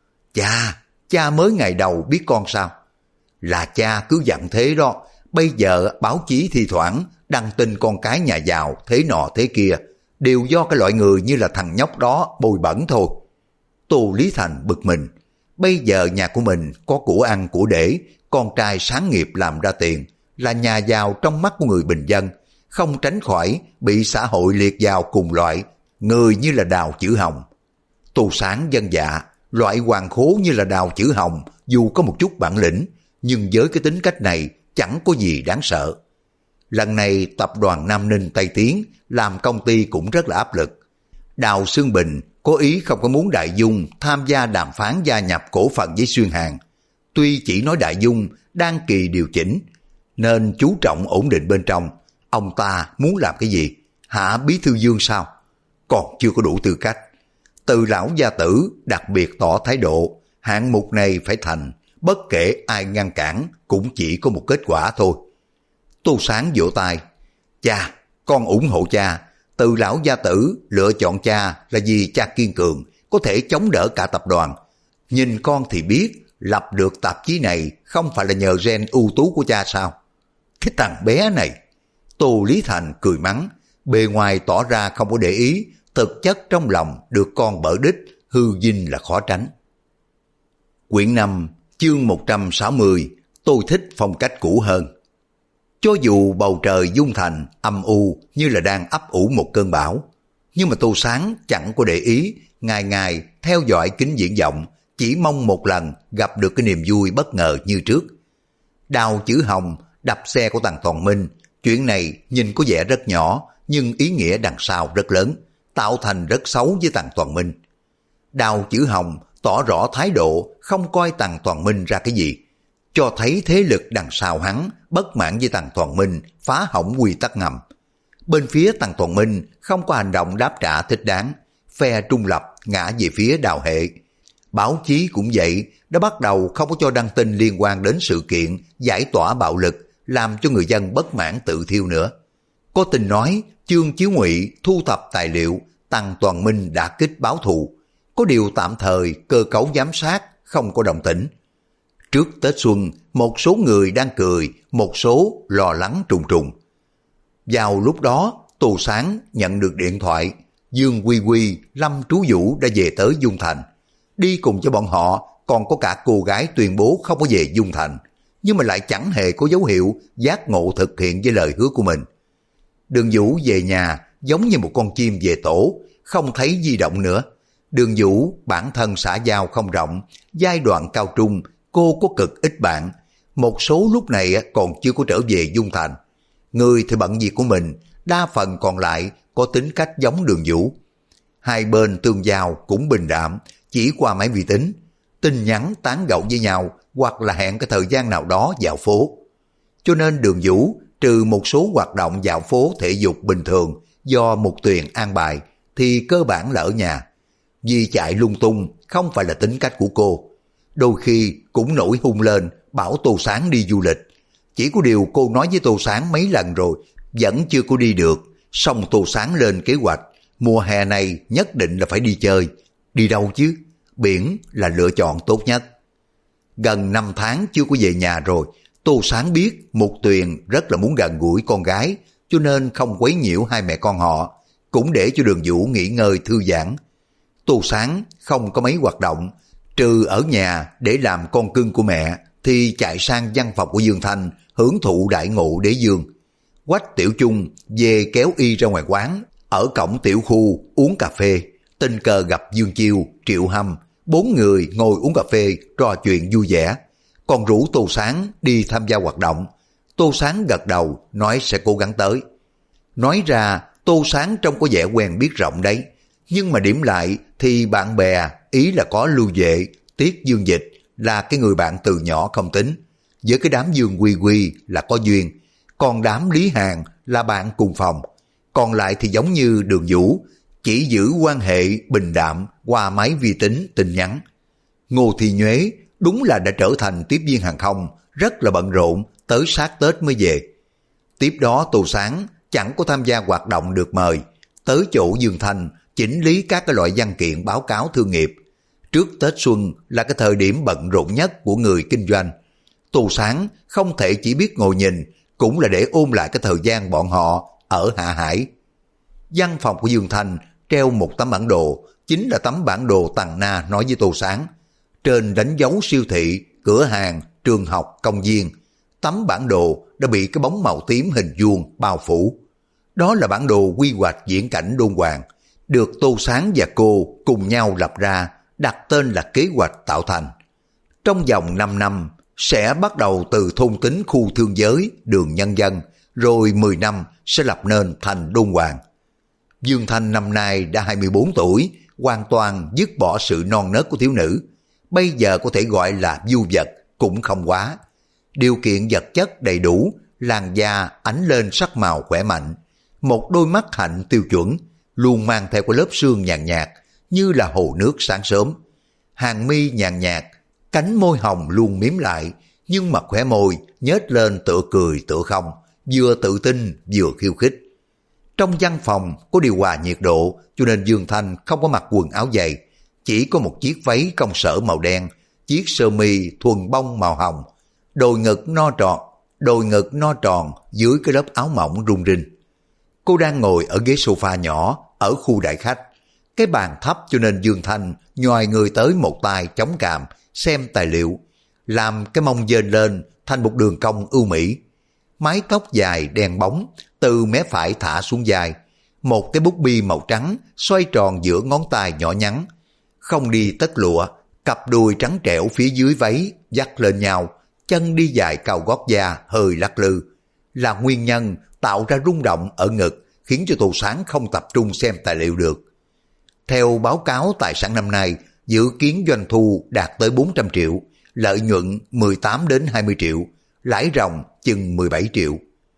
Cha mới ngày đầu biết con sao? Là cha cứ dặn thế đó, bây giờ báo chí thi thoảng đăng tin con cái nhà giàu thế nọ thế kia, đều do cái loại người như là thằng nhóc đó bôi bẩn thôi. Tô Lý Thành bực mình, bây giờ nhà của mình có của ăn của để, con trai sáng nghiệp làm ra tiền, là nhà giàu trong mắt của người bình dân, không tránh khỏi bị xã hội liệt vào cùng loại, người như là Đào Chữ Hồng. Tô Sáng dân dạ, loại hoàng khố như là Đào Chữ Hồng dù có một chút bản lĩnh, nhưng với cái tính cách này chẳng có gì đáng sợ. Lần này tập đoàn Nam Ninh Tây Tiến làm công ty cũng rất là áp lực. Đào Xương Bình có ý không có muốn Đại Dung tham gia đàm phán gia nhập cổ phần với Xuyên Hàng. Tuy chỉ nói Đại Dung đang kỳ điều chỉnh, nên chú trọng ổn định bên trong. Ông ta muốn làm cái gì? Hạ Bí Thư Dương sao? Còn chưa có đủ tư cách. Từ lão gia tử đặc biệt tỏ thái độ, hạng mục này phải thành, bất kể ai ngăn cản cũng chỉ có một kết quả thôi. Tô Sáng vỗ tay, cha, con ủng hộ cha. Từ lão gia tử lựa chọn cha là vì cha kiên cường, có thể chống đỡ cả tập đoàn. Nhìn con thì biết, lập được tạp chí này không phải là nhờ gen ưu tú của cha sao? Cái thằng bé này. Tô Lý Thành cười mắng, bề ngoài tỏ ra không có để ý, thực chất trong lòng được con bở đích, hư vinh là khó tránh. Quyển 5, chương 160, tôi thích phong cách cũ hơn. Cho dù bầu trời dung thành, âm u như là đang ấp ủ một cơn bão, nhưng mà Tô Sáng chẳng có để ý, ngày ngày theo dõi kính viễn vọng, chỉ mong một lần gặp được cái niềm vui bất ngờ như trước. Đào chữ Hồng đập xe của thằng Toàn Minh, chuyện này nhìn có vẻ rất nhỏ, nhưng ý nghĩa đằng sau rất lớn, tạo thành rất xấu với thằng Toàn Minh. Đào chữ Hồng tỏ rõ thái độ không coi thằng Toàn Minh ra cái gì, cho thấy thế lực đằng sau hắn bất mãn với thằng Toàn Minh phá hỏng quy tắc ngầm. Bên phía thằng Toàn Minh không có hành động đáp trả thích đáng, phe trung lập ngã về phía Đào Hệ. Báo chí cũng vậy, đã bắt đầu không có cho đăng tin liên quan đến sự kiện giải tỏa bạo lực, làm cho người dân bất mãn tự thiêu nữa. Có tin nói Chương Chiếu Ngụy thu thập tài liệu, thằng Toàn Minh đã kích báo thù. Có điều tạm thời cơ cấu giám sát không có đồng tĩnh. Trước Tết Xuân, một số người đang cười, một số lo lắng trùng trùng. Vào lúc đó, Tô Sáng nhận được điện thoại, Dương Quy Quy, Lâm Trú Vũ đã về tới Dung Thành. Đi cùng cho bọn họ còn có cả cô gái tuyên bố không có về Dung Thành, nhưng mà lại chẳng hề có dấu hiệu giác ngộ thực hiện với lời hứa của mình. Đường Vũ về nhà giống như một con chim về tổ, không thấy di động nữa. Đường Vũ bản thân xã giao không rộng, giai đoạn cao trung cô có cực ít bạn, một số lúc này còn chưa có trở về Dung Thành. Người thì bận việc của mình, đa phần còn lại có tính cách giống Đường Vũ. Hai bên tương giao cũng bình đạm, chỉ qua máy vi tính, tin nhắn tán gẫu với nhau hoặc là hẹn cái thời gian nào đó dạo phố. Cho nên Đường Vũ trừ một số hoạt động dạo phố thể dục bình thường do Mục Tuyền an bài thì cơ bản là ở nhà. Vì chạy lung tung không phải là tính cách của cô. Đôi khi cũng nổi hung lên bảo Tô Sáng đi du lịch. Chỉ có điều cô nói với Tô Sáng mấy lần rồi vẫn chưa có đi được. Xong Tô Sáng lên kế hoạch mùa hè này nhất định là phải đi chơi. Đi đâu chứ? Biển là lựa chọn tốt nhất. Gần 5 tháng chưa có về nhà rồi, Tô Sáng biết Mục Tuyền rất là muốn gần gũi con gái, cho nên không quấy nhiễu hai mẹ con họ, cũng để cho Đường Vũ nghỉ ngơi thư giãn. Tô Sáng không có mấy hoạt động, trừ ở nhà để làm con cưng của mẹ thì chạy sang văn phòng của Dương Thanh hưởng thụ đại ngộ đế dương. Quách Tiểu Chung về kéo y ra ngoài quán, ở cổng tiểu khu uống cà phê, tình cờ gặp Dương Chiêu, Triệu Hâm, 4 người ngồi uống cà phê trò chuyện vui vẻ, còn rủ Tô Sáng đi tham gia hoạt động. Tô Sáng gật đầu nói sẽ cố gắng tới. Nói ra Tô Sáng trông có vẻ quen biết rộng đấy, nhưng mà điểm lại thì bạn bè, ý là có Lưu Vệ, Tiết Dương Dịch là cái người bạn từ nhỏ không tính, với cái đám Dương Quy Quy là có duyên, còn đám Lý Hàn là bạn cùng phòng, còn lại thì giống như Đường Vũ, chỉ giữ quan hệ bình đạm qua máy vi tính tin nhắn. Ngô Thị Nhuế đúng là đã trở thành tiếp viên hàng không, rất là bận rộn, tới sát Tết mới về. Tiếp đó Tô Sáng chẳng có tham gia hoạt động được mời, tới chỗ Dương Thanh chỉnh lý các cái loại văn kiện báo cáo thương nghiệp. Trước Tết Xuân là cái thời điểm bận rộn nhất của người kinh doanh. Tô Sáng không thể chỉ biết ngồi nhìn, cũng là để ôn lại cái thời gian bọn họ ở Hạ Hải. Văn phòng của Dương Thanh treo một tấm bản đồ, chính là tấm bản đồ Tằng Na nói với Tô Sáng. Trên đánh dấu siêu thị, cửa hàng, trường học, công viên. Tấm bản đồ đã bị cái bóng màu tím hình vuông bao phủ. Đó là bản đồ quy hoạch viễn cảnh Đôn Hoàng, được Tô Sáng và cô cùng nhau lập ra, đặt tên là kế hoạch tạo thành. Trong vòng 5 năm, sẽ bắt đầu từ thôn tính khu thương giới, đường nhân dân, rồi 10 năm sẽ lập nên thành Đôn Hoàng. Dương Thanh năm nay đã 24 tuổi, hoàn toàn dứt bỏ sự non nớt của thiếu nữ. Bây giờ có thể gọi là du vật cũng không quá. Điều kiện vật chất đầy đủ, làn da ánh lên sắc màu khỏe mạnh, một đôi mắt hạnh tiêu chuẩn, luôn mang theo cái lớp sương nhàn nhạt, như là hồ nước sáng sớm. Hàng mi nhàn nhạt, cánh môi hồng luôn mím lại, nhưng mà khóe môi nhếch lên tựa cười tựa không, vừa tự tin vừa khiêu khích. Trong văn phòng có điều hòa nhiệt độ, cho nên Dương Thanh không có mặc quần áo dày, chỉ có một chiếc váy công sở màu đen, chiếc sơ mi thuần bông màu hồng, đồi ngực no tròn dưới cái lớp áo mỏng rung rinh. Cô đang ngồi ở ghế sofa nhỏ ở khu đại khách, cái bàn thấp cho nên Dương Thanh nhoài người tới một tay chống cằm xem tài liệu, làm cái mông dên lên thành một đường cong ưu mỹ. Mái tóc dài đen bóng từ mé phải thả xuống dài, một cái bút bi màu trắng xoay tròn giữa ngón tay nhỏ nhắn, không đi tất lụa, cặp đùi trắng trẻo phía dưới váy dắt lên nhau, chân đi dài cao gót da hơi lắc lư, là nguyên nhân tạo ra rung động ở ngực, khiến cho Tô Sáng không tập trung xem tài liệu được. Theo báo cáo tài sản năm nay, dự kiến doanh thu đạt tới 400 triệu, lợi nhuận 18 đến 20 triệu, lãi ròng chừng 17 triệu.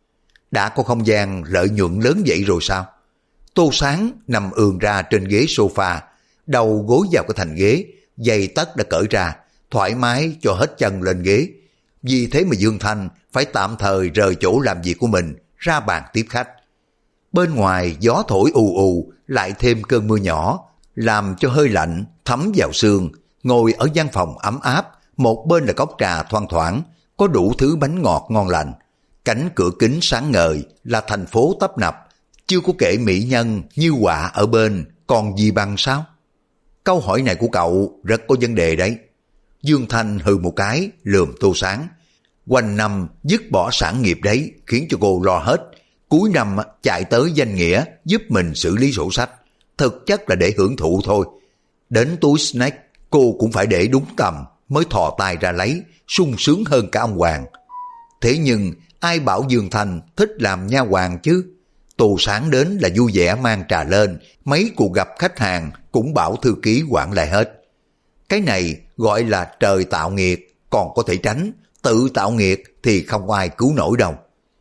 Đã có không gian lợi nhuận lớn vậy rồi sao? Tô Sáng nằm ườn ra trên ghế sofa, đầu gối vào cái thành ghế, giày tất đã cởi ra, thoải mái cho hết chân lên ghế. Vì thế mà Dương Thanh phải tạm thời rời chỗ làm việc của mình ra bàn tiếp khách. Bên ngoài gió thổi ù ù, lại thêm cơn mưa nhỏ, làm cho hơi lạnh thấm vào xương. Ngồi ở văn phòng ấm áp, một bên là cốc trà thoang thoảng, có đủ thứ bánh ngọt ngon lành. Cánh cửa kính sáng ngời là thành phố tấp nập, chưa có kể mỹ nhân như họa ở bên, còn gì bằng sao? Câu hỏi này của cậu rất có vấn đề đấy. Dương Thanh hừ một cái, lườm Tô Sáng. Quanh năm dứt bỏ sản nghiệp đấy, khiến cho cô lo hết. Cuối năm chạy tới danh nghĩa giúp mình xử lý sổ sách, thực chất là để hưởng thụ thôi. Đến túi snack cô cũng phải để đúng tầm mới thò tay ra lấy, sung sướng hơn cả ông Hoàng. Thế nhưng ai bảo Dương Thanh thích làm nha hoàn chứ? Tô Sáng đến là vui vẻ mang trà lên, mấy cuộc gặp khách hàng cũng bảo thư ký quản lại hết. Cái này gọi là trời tạo nghiệt, còn có thể tránh, tự tạo nghiệt thì không ai cứu nổi đâu.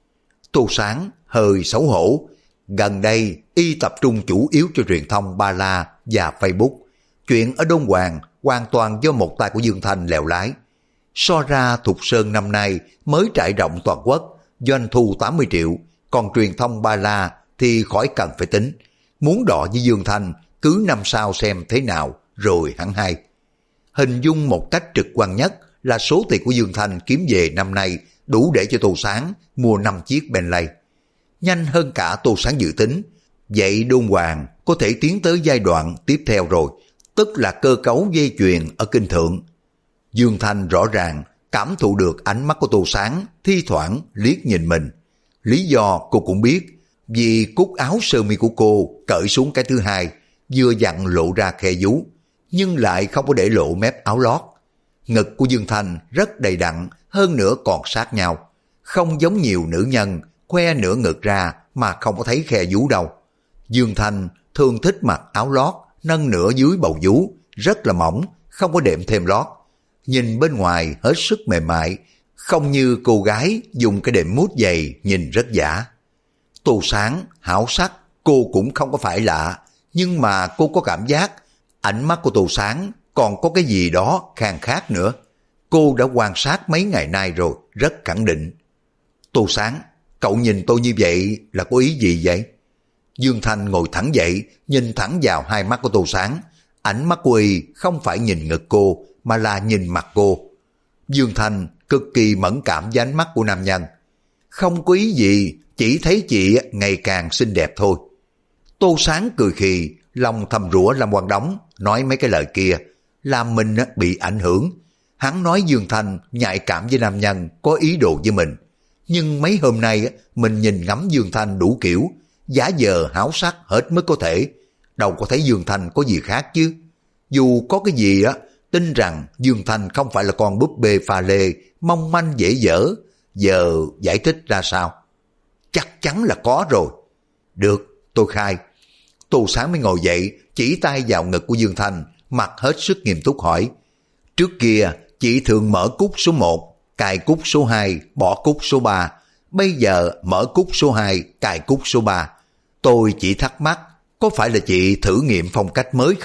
Tô Sáng hơi xấu hổ, gần đây y tập trung chủ yếu cho truyền thông Ba La và Facebook. Chuyện ở Đôn Hoàng hoàn toàn do một tay của Dương Thanh lèo lái. So ra Thục Sơn năm nay mới trải rộng toàn quốc, doanh thu 80 triệu, còn truyền thông Ba La thì khỏi cần phải tính. Muốn đọ với Dương Thanh, cứ năm sau xem thế nào rồi hẳn hay. Hình dung một cách trực quan nhất là số tiền của Dương Thanh kiếm về năm nay đủ để cho Tô Sáng mua 5 chiếc Bentley. Nhanh hơn cả Tô Sáng dự tính. Vậy Đôn Hoàng có thể tiến tới giai đoạn tiếp theo rồi, tức là cơ cấu dây chuyền ở kinh thượng. Dương Thanh rõ ràng cảm thụ được ánh mắt của Tô Sáng thi thoảng liếc nhìn mình. Lý do cô cũng biết, vì cúc áo sơ mi của cô cởi xuống cái thứ hai, vừa dặn lộ ra khe vú, nhưng lại không có để lộ mép áo lót. Ngực của Dương Thanh rất đầy đặn, hơn nữa còn sát nhau, không giống nhiều nữ nhân khoe nửa ngực ra mà không có thấy khe vú đâu. Dương Thanh thường thích mặc áo lót nâng nửa dưới bầu vú, rất là mỏng, không có đệm thêm lót. Nhìn bên ngoài hết sức mềm mại, không như cô gái dùng cái đệm mút dày nhìn rất giả. Tô Sáng, hảo sắc, cô cũng không có phải lạ, nhưng mà cô có cảm giác ánh mắt của Tô Sáng còn có cái gì đó khang khác nữa. Cô đã quan sát mấy ngày nay rồi, rất khẳng định. Tô Sáng, cậu nhìn tôi như vậy là có ý gì vậy? Dương Thanh ngồi thẳng dậy, nhìn thẳng vào hai mắt của Tô Sáng. Ánh mắt của y không phải nhìn ngực cô, mà là nhìn mặt cô. Dương Thanh cực kỳ mẫn cảm với ánh mắt của nam nhân. Không có ý gì, chỉ thấy chị ngày càng xinh đẹp thôi. Tô Sáng cười khì, lòng thầm rủa Lâm Quang Đống, nói mấy cái lời kia, làm mình bị ảnh hưởng. Hắn nói Dương Thanh nhạy cảm với nam nhân, có ý đồ với mình. Nhưng mấy hôm nay mình nhìn ngắm Dương Thanh đủ kiểu, giả vờ háo sắc hết mức có thể. Đâu có thấy Dương Thanh có gì khác chứ. Dù có cái gì tin rằng Dương Thanh không phải là con búp bê pha lê, mong manh dễ dở. Giờ giải thích ra sao? Chắc chắn là có rồi. Được, tôi khai. Tô Sáng mới ngồi dậy, chỉ tay vào ngực của Dương Thanh, mặt hết sức nghiêm túc hỏi. Trước kia, chị thường mở cúc số 1, cài cúc số 2, bỏ cúc số 3. Bây giờ mở cúc số 2, cài cúc số 3. Tôi chỉ thắc mắc, có phải là chị thử nghiệm phong cách mới không?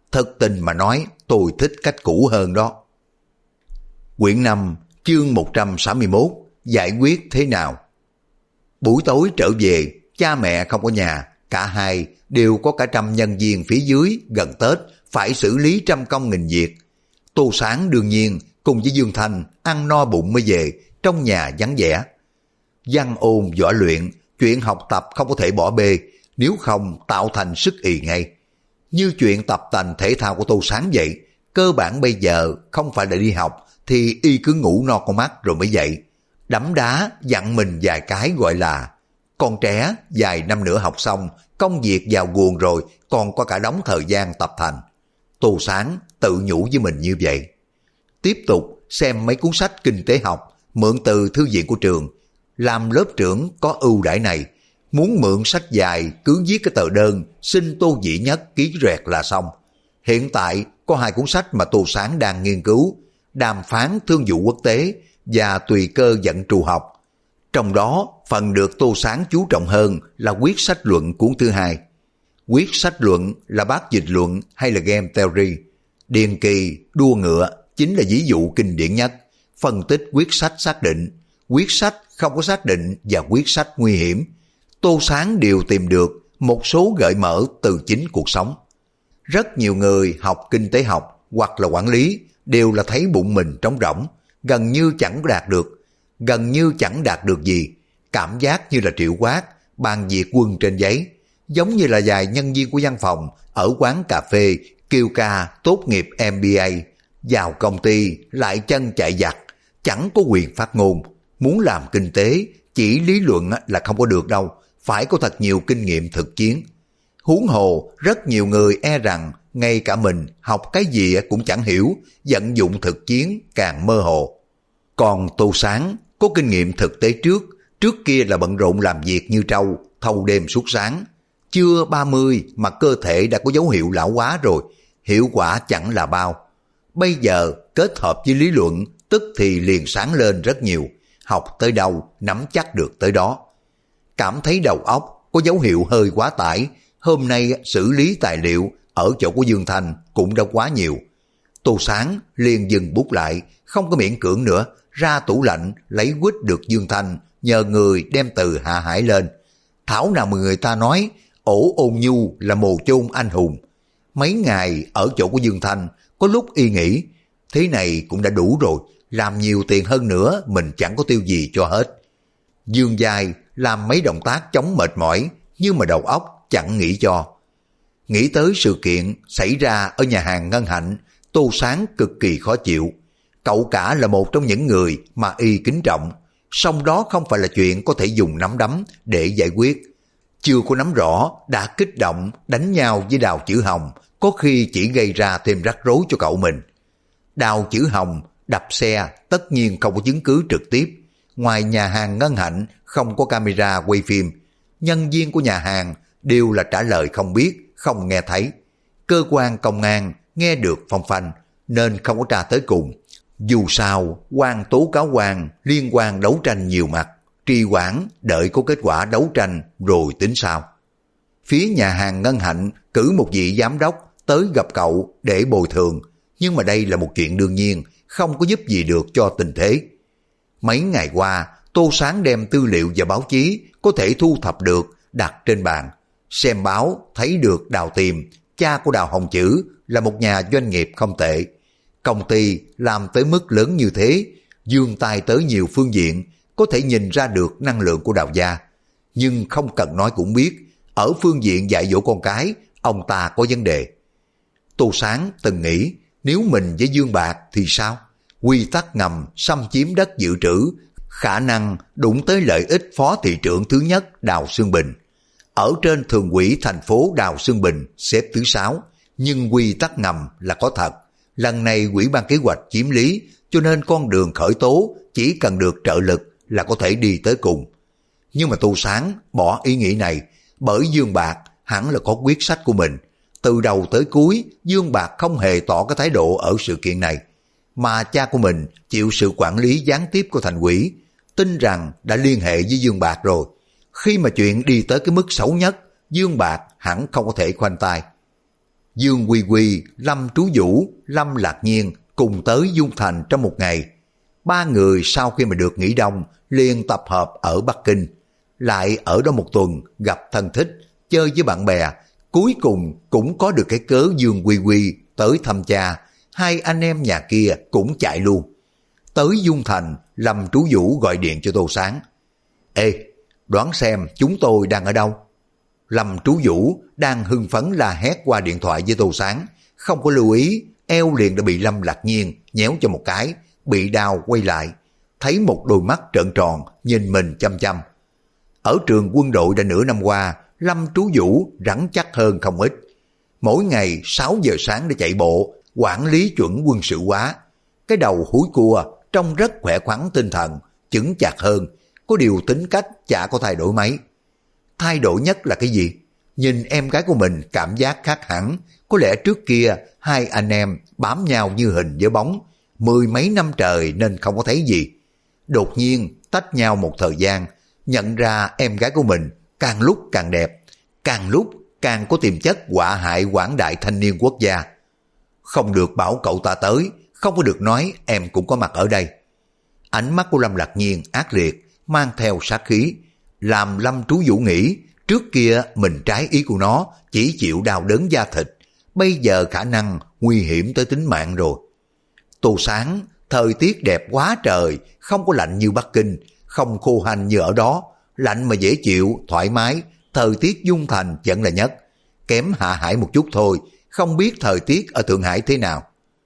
Thật tình mà nói, tôi thích cách cũ hơn đó. Quyển 5, chương 161, giải quyết thế nào? Buổi tối trở về, cha mẹ không có nhà, cả hai đều có cả trăm nhân viên phía dưới, gần Tết phải xử lý trăm công nghìn việc. Tô Sáng đương nhiên cùng với Dương Thanh ăn no bụng mới về, trong nhà vắng vẻ. Văn ôn võ luyện, chuyện học tập không có thể bỏ bê, nếu không tạo thành sức ì ngay. Như chuyện tập tành thể thao của Tô Sáng vậy, cơ bản bây giờ không phải là đi học thì y cứ ngủ no con mắt rồi mới dậy. Đấm đá dặn mình vài cái gọi là con trẻ, vài năm nữa học xong, công việc vào guồng rồi, còn có cả đống thời gian tập thành. Tô Sáng tự nhủ với mình như vậy. Tiếp tục xem mấy cuốn sách kinh tế học, mượn từ thư viện của trường. Làm lớp trưởng có ưu đãi này, muốn mượn sách dài cứ viết cái tờ đơn xin Tô Dĩ Nhất ký rẹt là xong. Hiện tại có hai cuốn sách mà Tô Sáng đang nghiên cứu, Đàm phán thương vụ quốc tế và Tùy cơ vận trù học. Trong đó phần được Tô Sáng chú trọng hơn là quyết sách luận cuốn thứ hai. Quyết sách luận là bác dịch luận hay là game theory. Điền kỳ, đua ngựa chính là ví dụ kinh điển nhất. Phân tích quyết sách xác định, quyết sách không có xác định và quyết sách nguy hiểm. Tô Sáng đều tìm được một số gợi mở từ chính cuộc sống. Rất nhiều người học kinh tế học hoặc là quản lý đều là thấy bụng mình trống rỗng, gần như chẳng đạt được gì, cảm giác như là Triệu Quát bàn việc quân trên giấy, giống như là vài nhân viên của văn phòng ở quán cà phê kêu ca tốt nghiệp MBA, vào công ty lại chân chạy giặt, chẳng có quyền phát ngôn. Muốn làm kinh tế, chỉ lý luận là không có được đâu, phải có thật nhiều kinh nghiệm thực chiến. Huống hồ, rất nhiều người e rằng ngay cả mình học cái gì cũng chẳng hiểu, vận dụng thực chiến càng mơ hồ. Còn Tô Sáng có kinh nghiệm thực tế trước kia là bận rộn làm việc như trâu, thâu đêm suốt sáng. Chưa 30 mà cơ thể đã có dấu hiệu lão hóa rồi, hiệu quả chẳng là bao. Bây giờ kết hợp với lý luận, tức thì liền sáng lên rất nhiều, học tới đâu nắm chắc được tới đó. Cảm thấy đầu óc có dấu hiệu hơi quá tải, hôm nay xử lý tài liệu ở chỗ của Dương Thanh cũng đã quá nhiều. Tô Sáng liền dừng bút lại, không có miễn cưỡng nữa, ra tủ lạnh lấy quýt được Dương Thanh, nhờ người đem từ Hạ Hải lên. Thảo nào mà người ta nói ổ ôn nhu là mồ chôn anh hùng. Mấy ngày ở chỗ của Dương Thanh, có lúc y nghĩ thế này cũng đã đủ rồi, làm nhiều tiền hơn nữa mình chẳng có tiêu gì cho hết. Dương Giai làm mấy động tác chống mệt mỏi, nhưng mà đầu óc chẳng nghĩ cho. Nghĩ tới sự kiện xảy ra ở nhà hàng Ngân Hạnh, Tô Sáng cực kỳ khó chịu. Cậu cả là một trong những người mà y kính trọng, song đó không phải là chuyện có thể dùng nắm đấm để giải quyết. Chưa có nắm rõ, đã kích động đánh nhau với Đào Chữ Hồng, có khi chỉ gây ra thêm rắc rối cho cậu mình. Đào Chữ Hồng đập xe tất nhiên không có chứng cứ trực tiếp. Ngoài nhà hàng Ngân Hạnh không có camera quay phim, nhân viên của nhà hàng đều là trả lời không biết, không nghe thấy. Cơ quan công an nghe được phong phanh nên không có tra tới cùng. Dù sao, quan tố cáo quan liên quan đấu tranh nhiều mặt, trì hoãn đợi có kết quả đấu tranh rồi tính sao. Phía nhà hàng Ngân Hạnh cử một vị giám đốc tới gặp cậu để bồi thường, nhưng mà đây là một chuyện đương nhiên, không có giúp gì được cho tình thế. Mấy ngày qua, Tô Sáng đem tư liệu và báo chí có thể thu thập được đặt trên bàn. Xem báo thấy được Đào Tiềm, cha của Đào Hồng Chữ, là một nhà doanh nghiệp không tệ. Công ty làm tới mức lớn như thế, vươn tay tới nhiều phương diện, có thể nhìn ra được năng lượng của Đào gia. Nhưng không cần nói cũng biết, ở phương diện dạy dỗ con cái, ông ta có vấn đề. Tô Sáng từng nghĩ, nếu mình với Dương Bạc thì sao? Quy tắc ngầm xâm chiếm đất dự trữ, khả năng đụng tới lợi ích phó thị trưởng thứ nhất Đào Xương Bình. Ở trên thường ủy thành phố Đào Xương Bình xếp thứ 6, nhưng quy tắc ngầm là có thật. Lần này ủy ban kế hoạch chiếm lý, cho nên con đường khởi tố chỉ cần được trợ lực là có thể đi tới cùng. Nhưng mà Tô Sáng bỏ ý nghĩ này, bởi Dương Bạc hẳn là có quyết sách của mình. Từ đầu tới cuối, Dương Bạc không hề tỏ cái thái độ ở sự kiện này. Mà cha của mình chịu sự quản lý gián tiếp của thành ủy, tin rằng đã liên hệ với Dương Bạc rồi. Khi mà chuyện đi tới cái mức xấu nhất, Dương Bạc hẳn không có thể khoanh tay. Dương Quy Quy, Lâm Trú Vũ, Lâm Lạc Nhiên cùng tới Dung Thành trong một ngày. Ba người sau khi mà được nghỉ đông liền tập hợp ở Bắc Kinh, lại ở đó một tuần gặp thân thích, chơi với bạn bè, cuối cùng cũng có được cái cớ Dương Quy Quy tới thăm cha, hai anh em nhà kia cũng chạy luôn. Tới Dung Thành, Lâm Trú Vũ gọi điện cho Tô Sáng. Ê, đoán xem chúng tôi đang ở đâu? Lâm Trú Vũ đang hưng phấn la hét qua điện thoại với Tô Sáng, không có lưu ý, eo liền đã bị Lâm Lạc Nhiên nhéo cho một cái, bị đau quay lại, thấy một đôi mắt trợn tròn nhìn mình chăm chăm. Ở trường quân đội đã nửa năm qua, Lâm Trú Vũ rắn chắc hơn không ít. Mỗi ngày 6 giờ sáng để chạy bộ, quản lý chuẩn quân sự hóa. Cái đầu húi cua, trông rất khỏe khoắn tinh thần, chững chạc hơn, có điều tính cách chả có thay đổi mấy. Thay đổi nhất là cái gì? Nhìn em gái của mình cảm giác khác hẳn, có lẽ trước kia hai anh em bám nhau như hình với bóng, 10 mấy năm trời nên không có thấy gì. Đột nhiên tách nhau một thời gian, nhận ra em gái của mình càng lúc càng đẹp, càng lúc càng có tiềm chất họa hại quảng đại thanh niên quốc gia. Không được bảo cậu ta tới, không có được nói em cũng có mặt ở đây. Ánh mắt của Lâm Lạc Nhiên ác liệt, mang theo sát khí, làm Lâm Trú Vũ nghĩ trước kia mình trái ý của nó chỉ chịu đau đớn da thịt, bây giờ khả năng nguy hiểm tới tính mạng rồi. Tô Sáng, thời tiết đẹp quá trời, không có lạnh như Bắc Kinh, không khô hành như ở đó, lạnh mà dễ chịu, thoải mái, thời tiết Dung Thành vẫn là nhất. Kém Hạ Hải một chút thôi, không biết thời tiết ở Thượng Hải thế nào.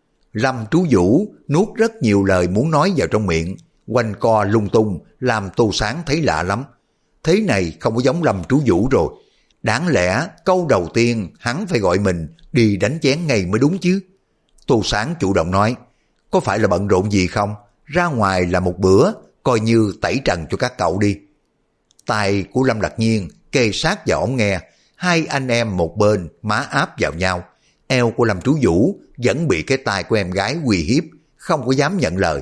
Lâm Trú Vũ nuốt rất nhiều lời muốn nói vào trong miệng, quanh co lung tung, làm Tô Sáng thấy lạ lắm. Thế này không có giống Lâm Trú Vũ rồi. Đáng lẽ câu đầu tiên hắn phải gọi mình đi đánh chén ngay mới đúng chứ. Tô Sáng chủ động nói, có phải là bận rộn gì không? Ra ngoài là một bữa, coi như tẩy trần cho các cậu đi. Tai của Lâm Lạc Nhiên kề sát vào ống nghe, hai anh em một bên má áp vào nhau. Eo của Lâm Trú Vũ vẫn bị cái tai của em gái uy hiếp, không có dám nhận lời.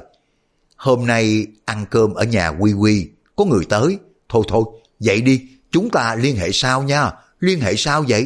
Hôm nay ăn cơm ở nhà Quy Quy, có người tới. Thôi thôi, vậy đi, chúng ta liên hệ sau nha, liên hệ sau vậy?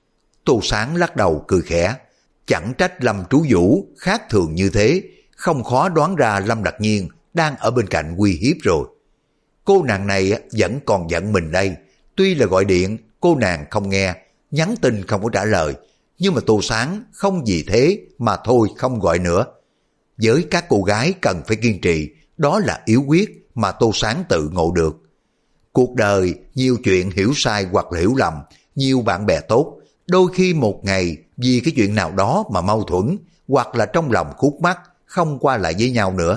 Tô Sáng lắc đầu cười khẽ, chẳng trách Lâm Trú Vũ khác thường như thế, không khó đoán ra Lâm Lạc Nhiên đang ở bên cạnh uy hiếp rồi. Cô nàng này vẫn còn giận mình đây, tuy là gọi điện, cô nàng không nghe, nhắn tin không có trả lời, nhưng mà Tô Sáng không vì thế mà thôi không gọi nữa. Với các cô gái cần phải kiên trì, đó là yếu quyết mà Tô Sáng tự ngộ được. Cuộc đời nhiều chuyện hiểu sai hoặc là hiểu lầm, nhiều bạn bè tốt, đôi khi một ngày vì cái chuyện nào đó mà mâu thuẫn, hoặc là trong lòng khúc mắc, không qua lại với nhau nữa.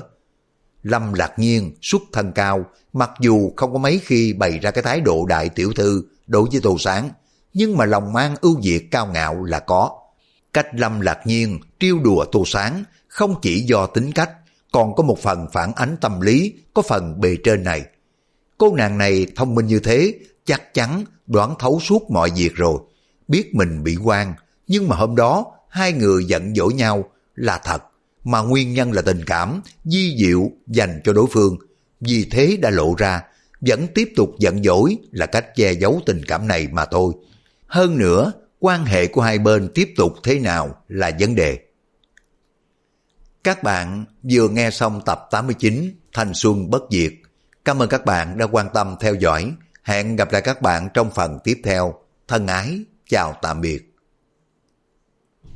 Lâm Lạc Nhiên xuất thân cao, mặc dù không có mấy khi bày ra cái thái độ đại tiểu thư đối với Tô Sáng, nhưng mà lòng mang ưu việt cao ngạo là có. Cách Lâm Lạc Nhiên trêu đùa Tô Sáng không chỉ do tính cách, còn có một phần phản ánh tâm lý, có phần bề trên này. Cô nàng này thông minh như thế, chắc chắn đoán thấu suốt mọi việc rồi, biết mình bị oan, nhưng mà hôm đó hai người giận dỗi nhau là thật, mà nguyên nhân là tình cảm vi diệu dành cho đối phương, vì thế đã lộ ra, vẫn tiếp tục giận dỗi là cách che giấu tình cảm này mà thôi. Hơn nữa, quan hệ của hai bên tiếp tục thế nào là vấn đề. Các bạn vừa nghe xong tập 89 Thanh Xuân Bất Diệt. Cảm ơn các bạn đã quan tâm theo dõi. Hẹn gặp lại các bạn trong phần tiếp theo. Thân ái, chào tạm biệt.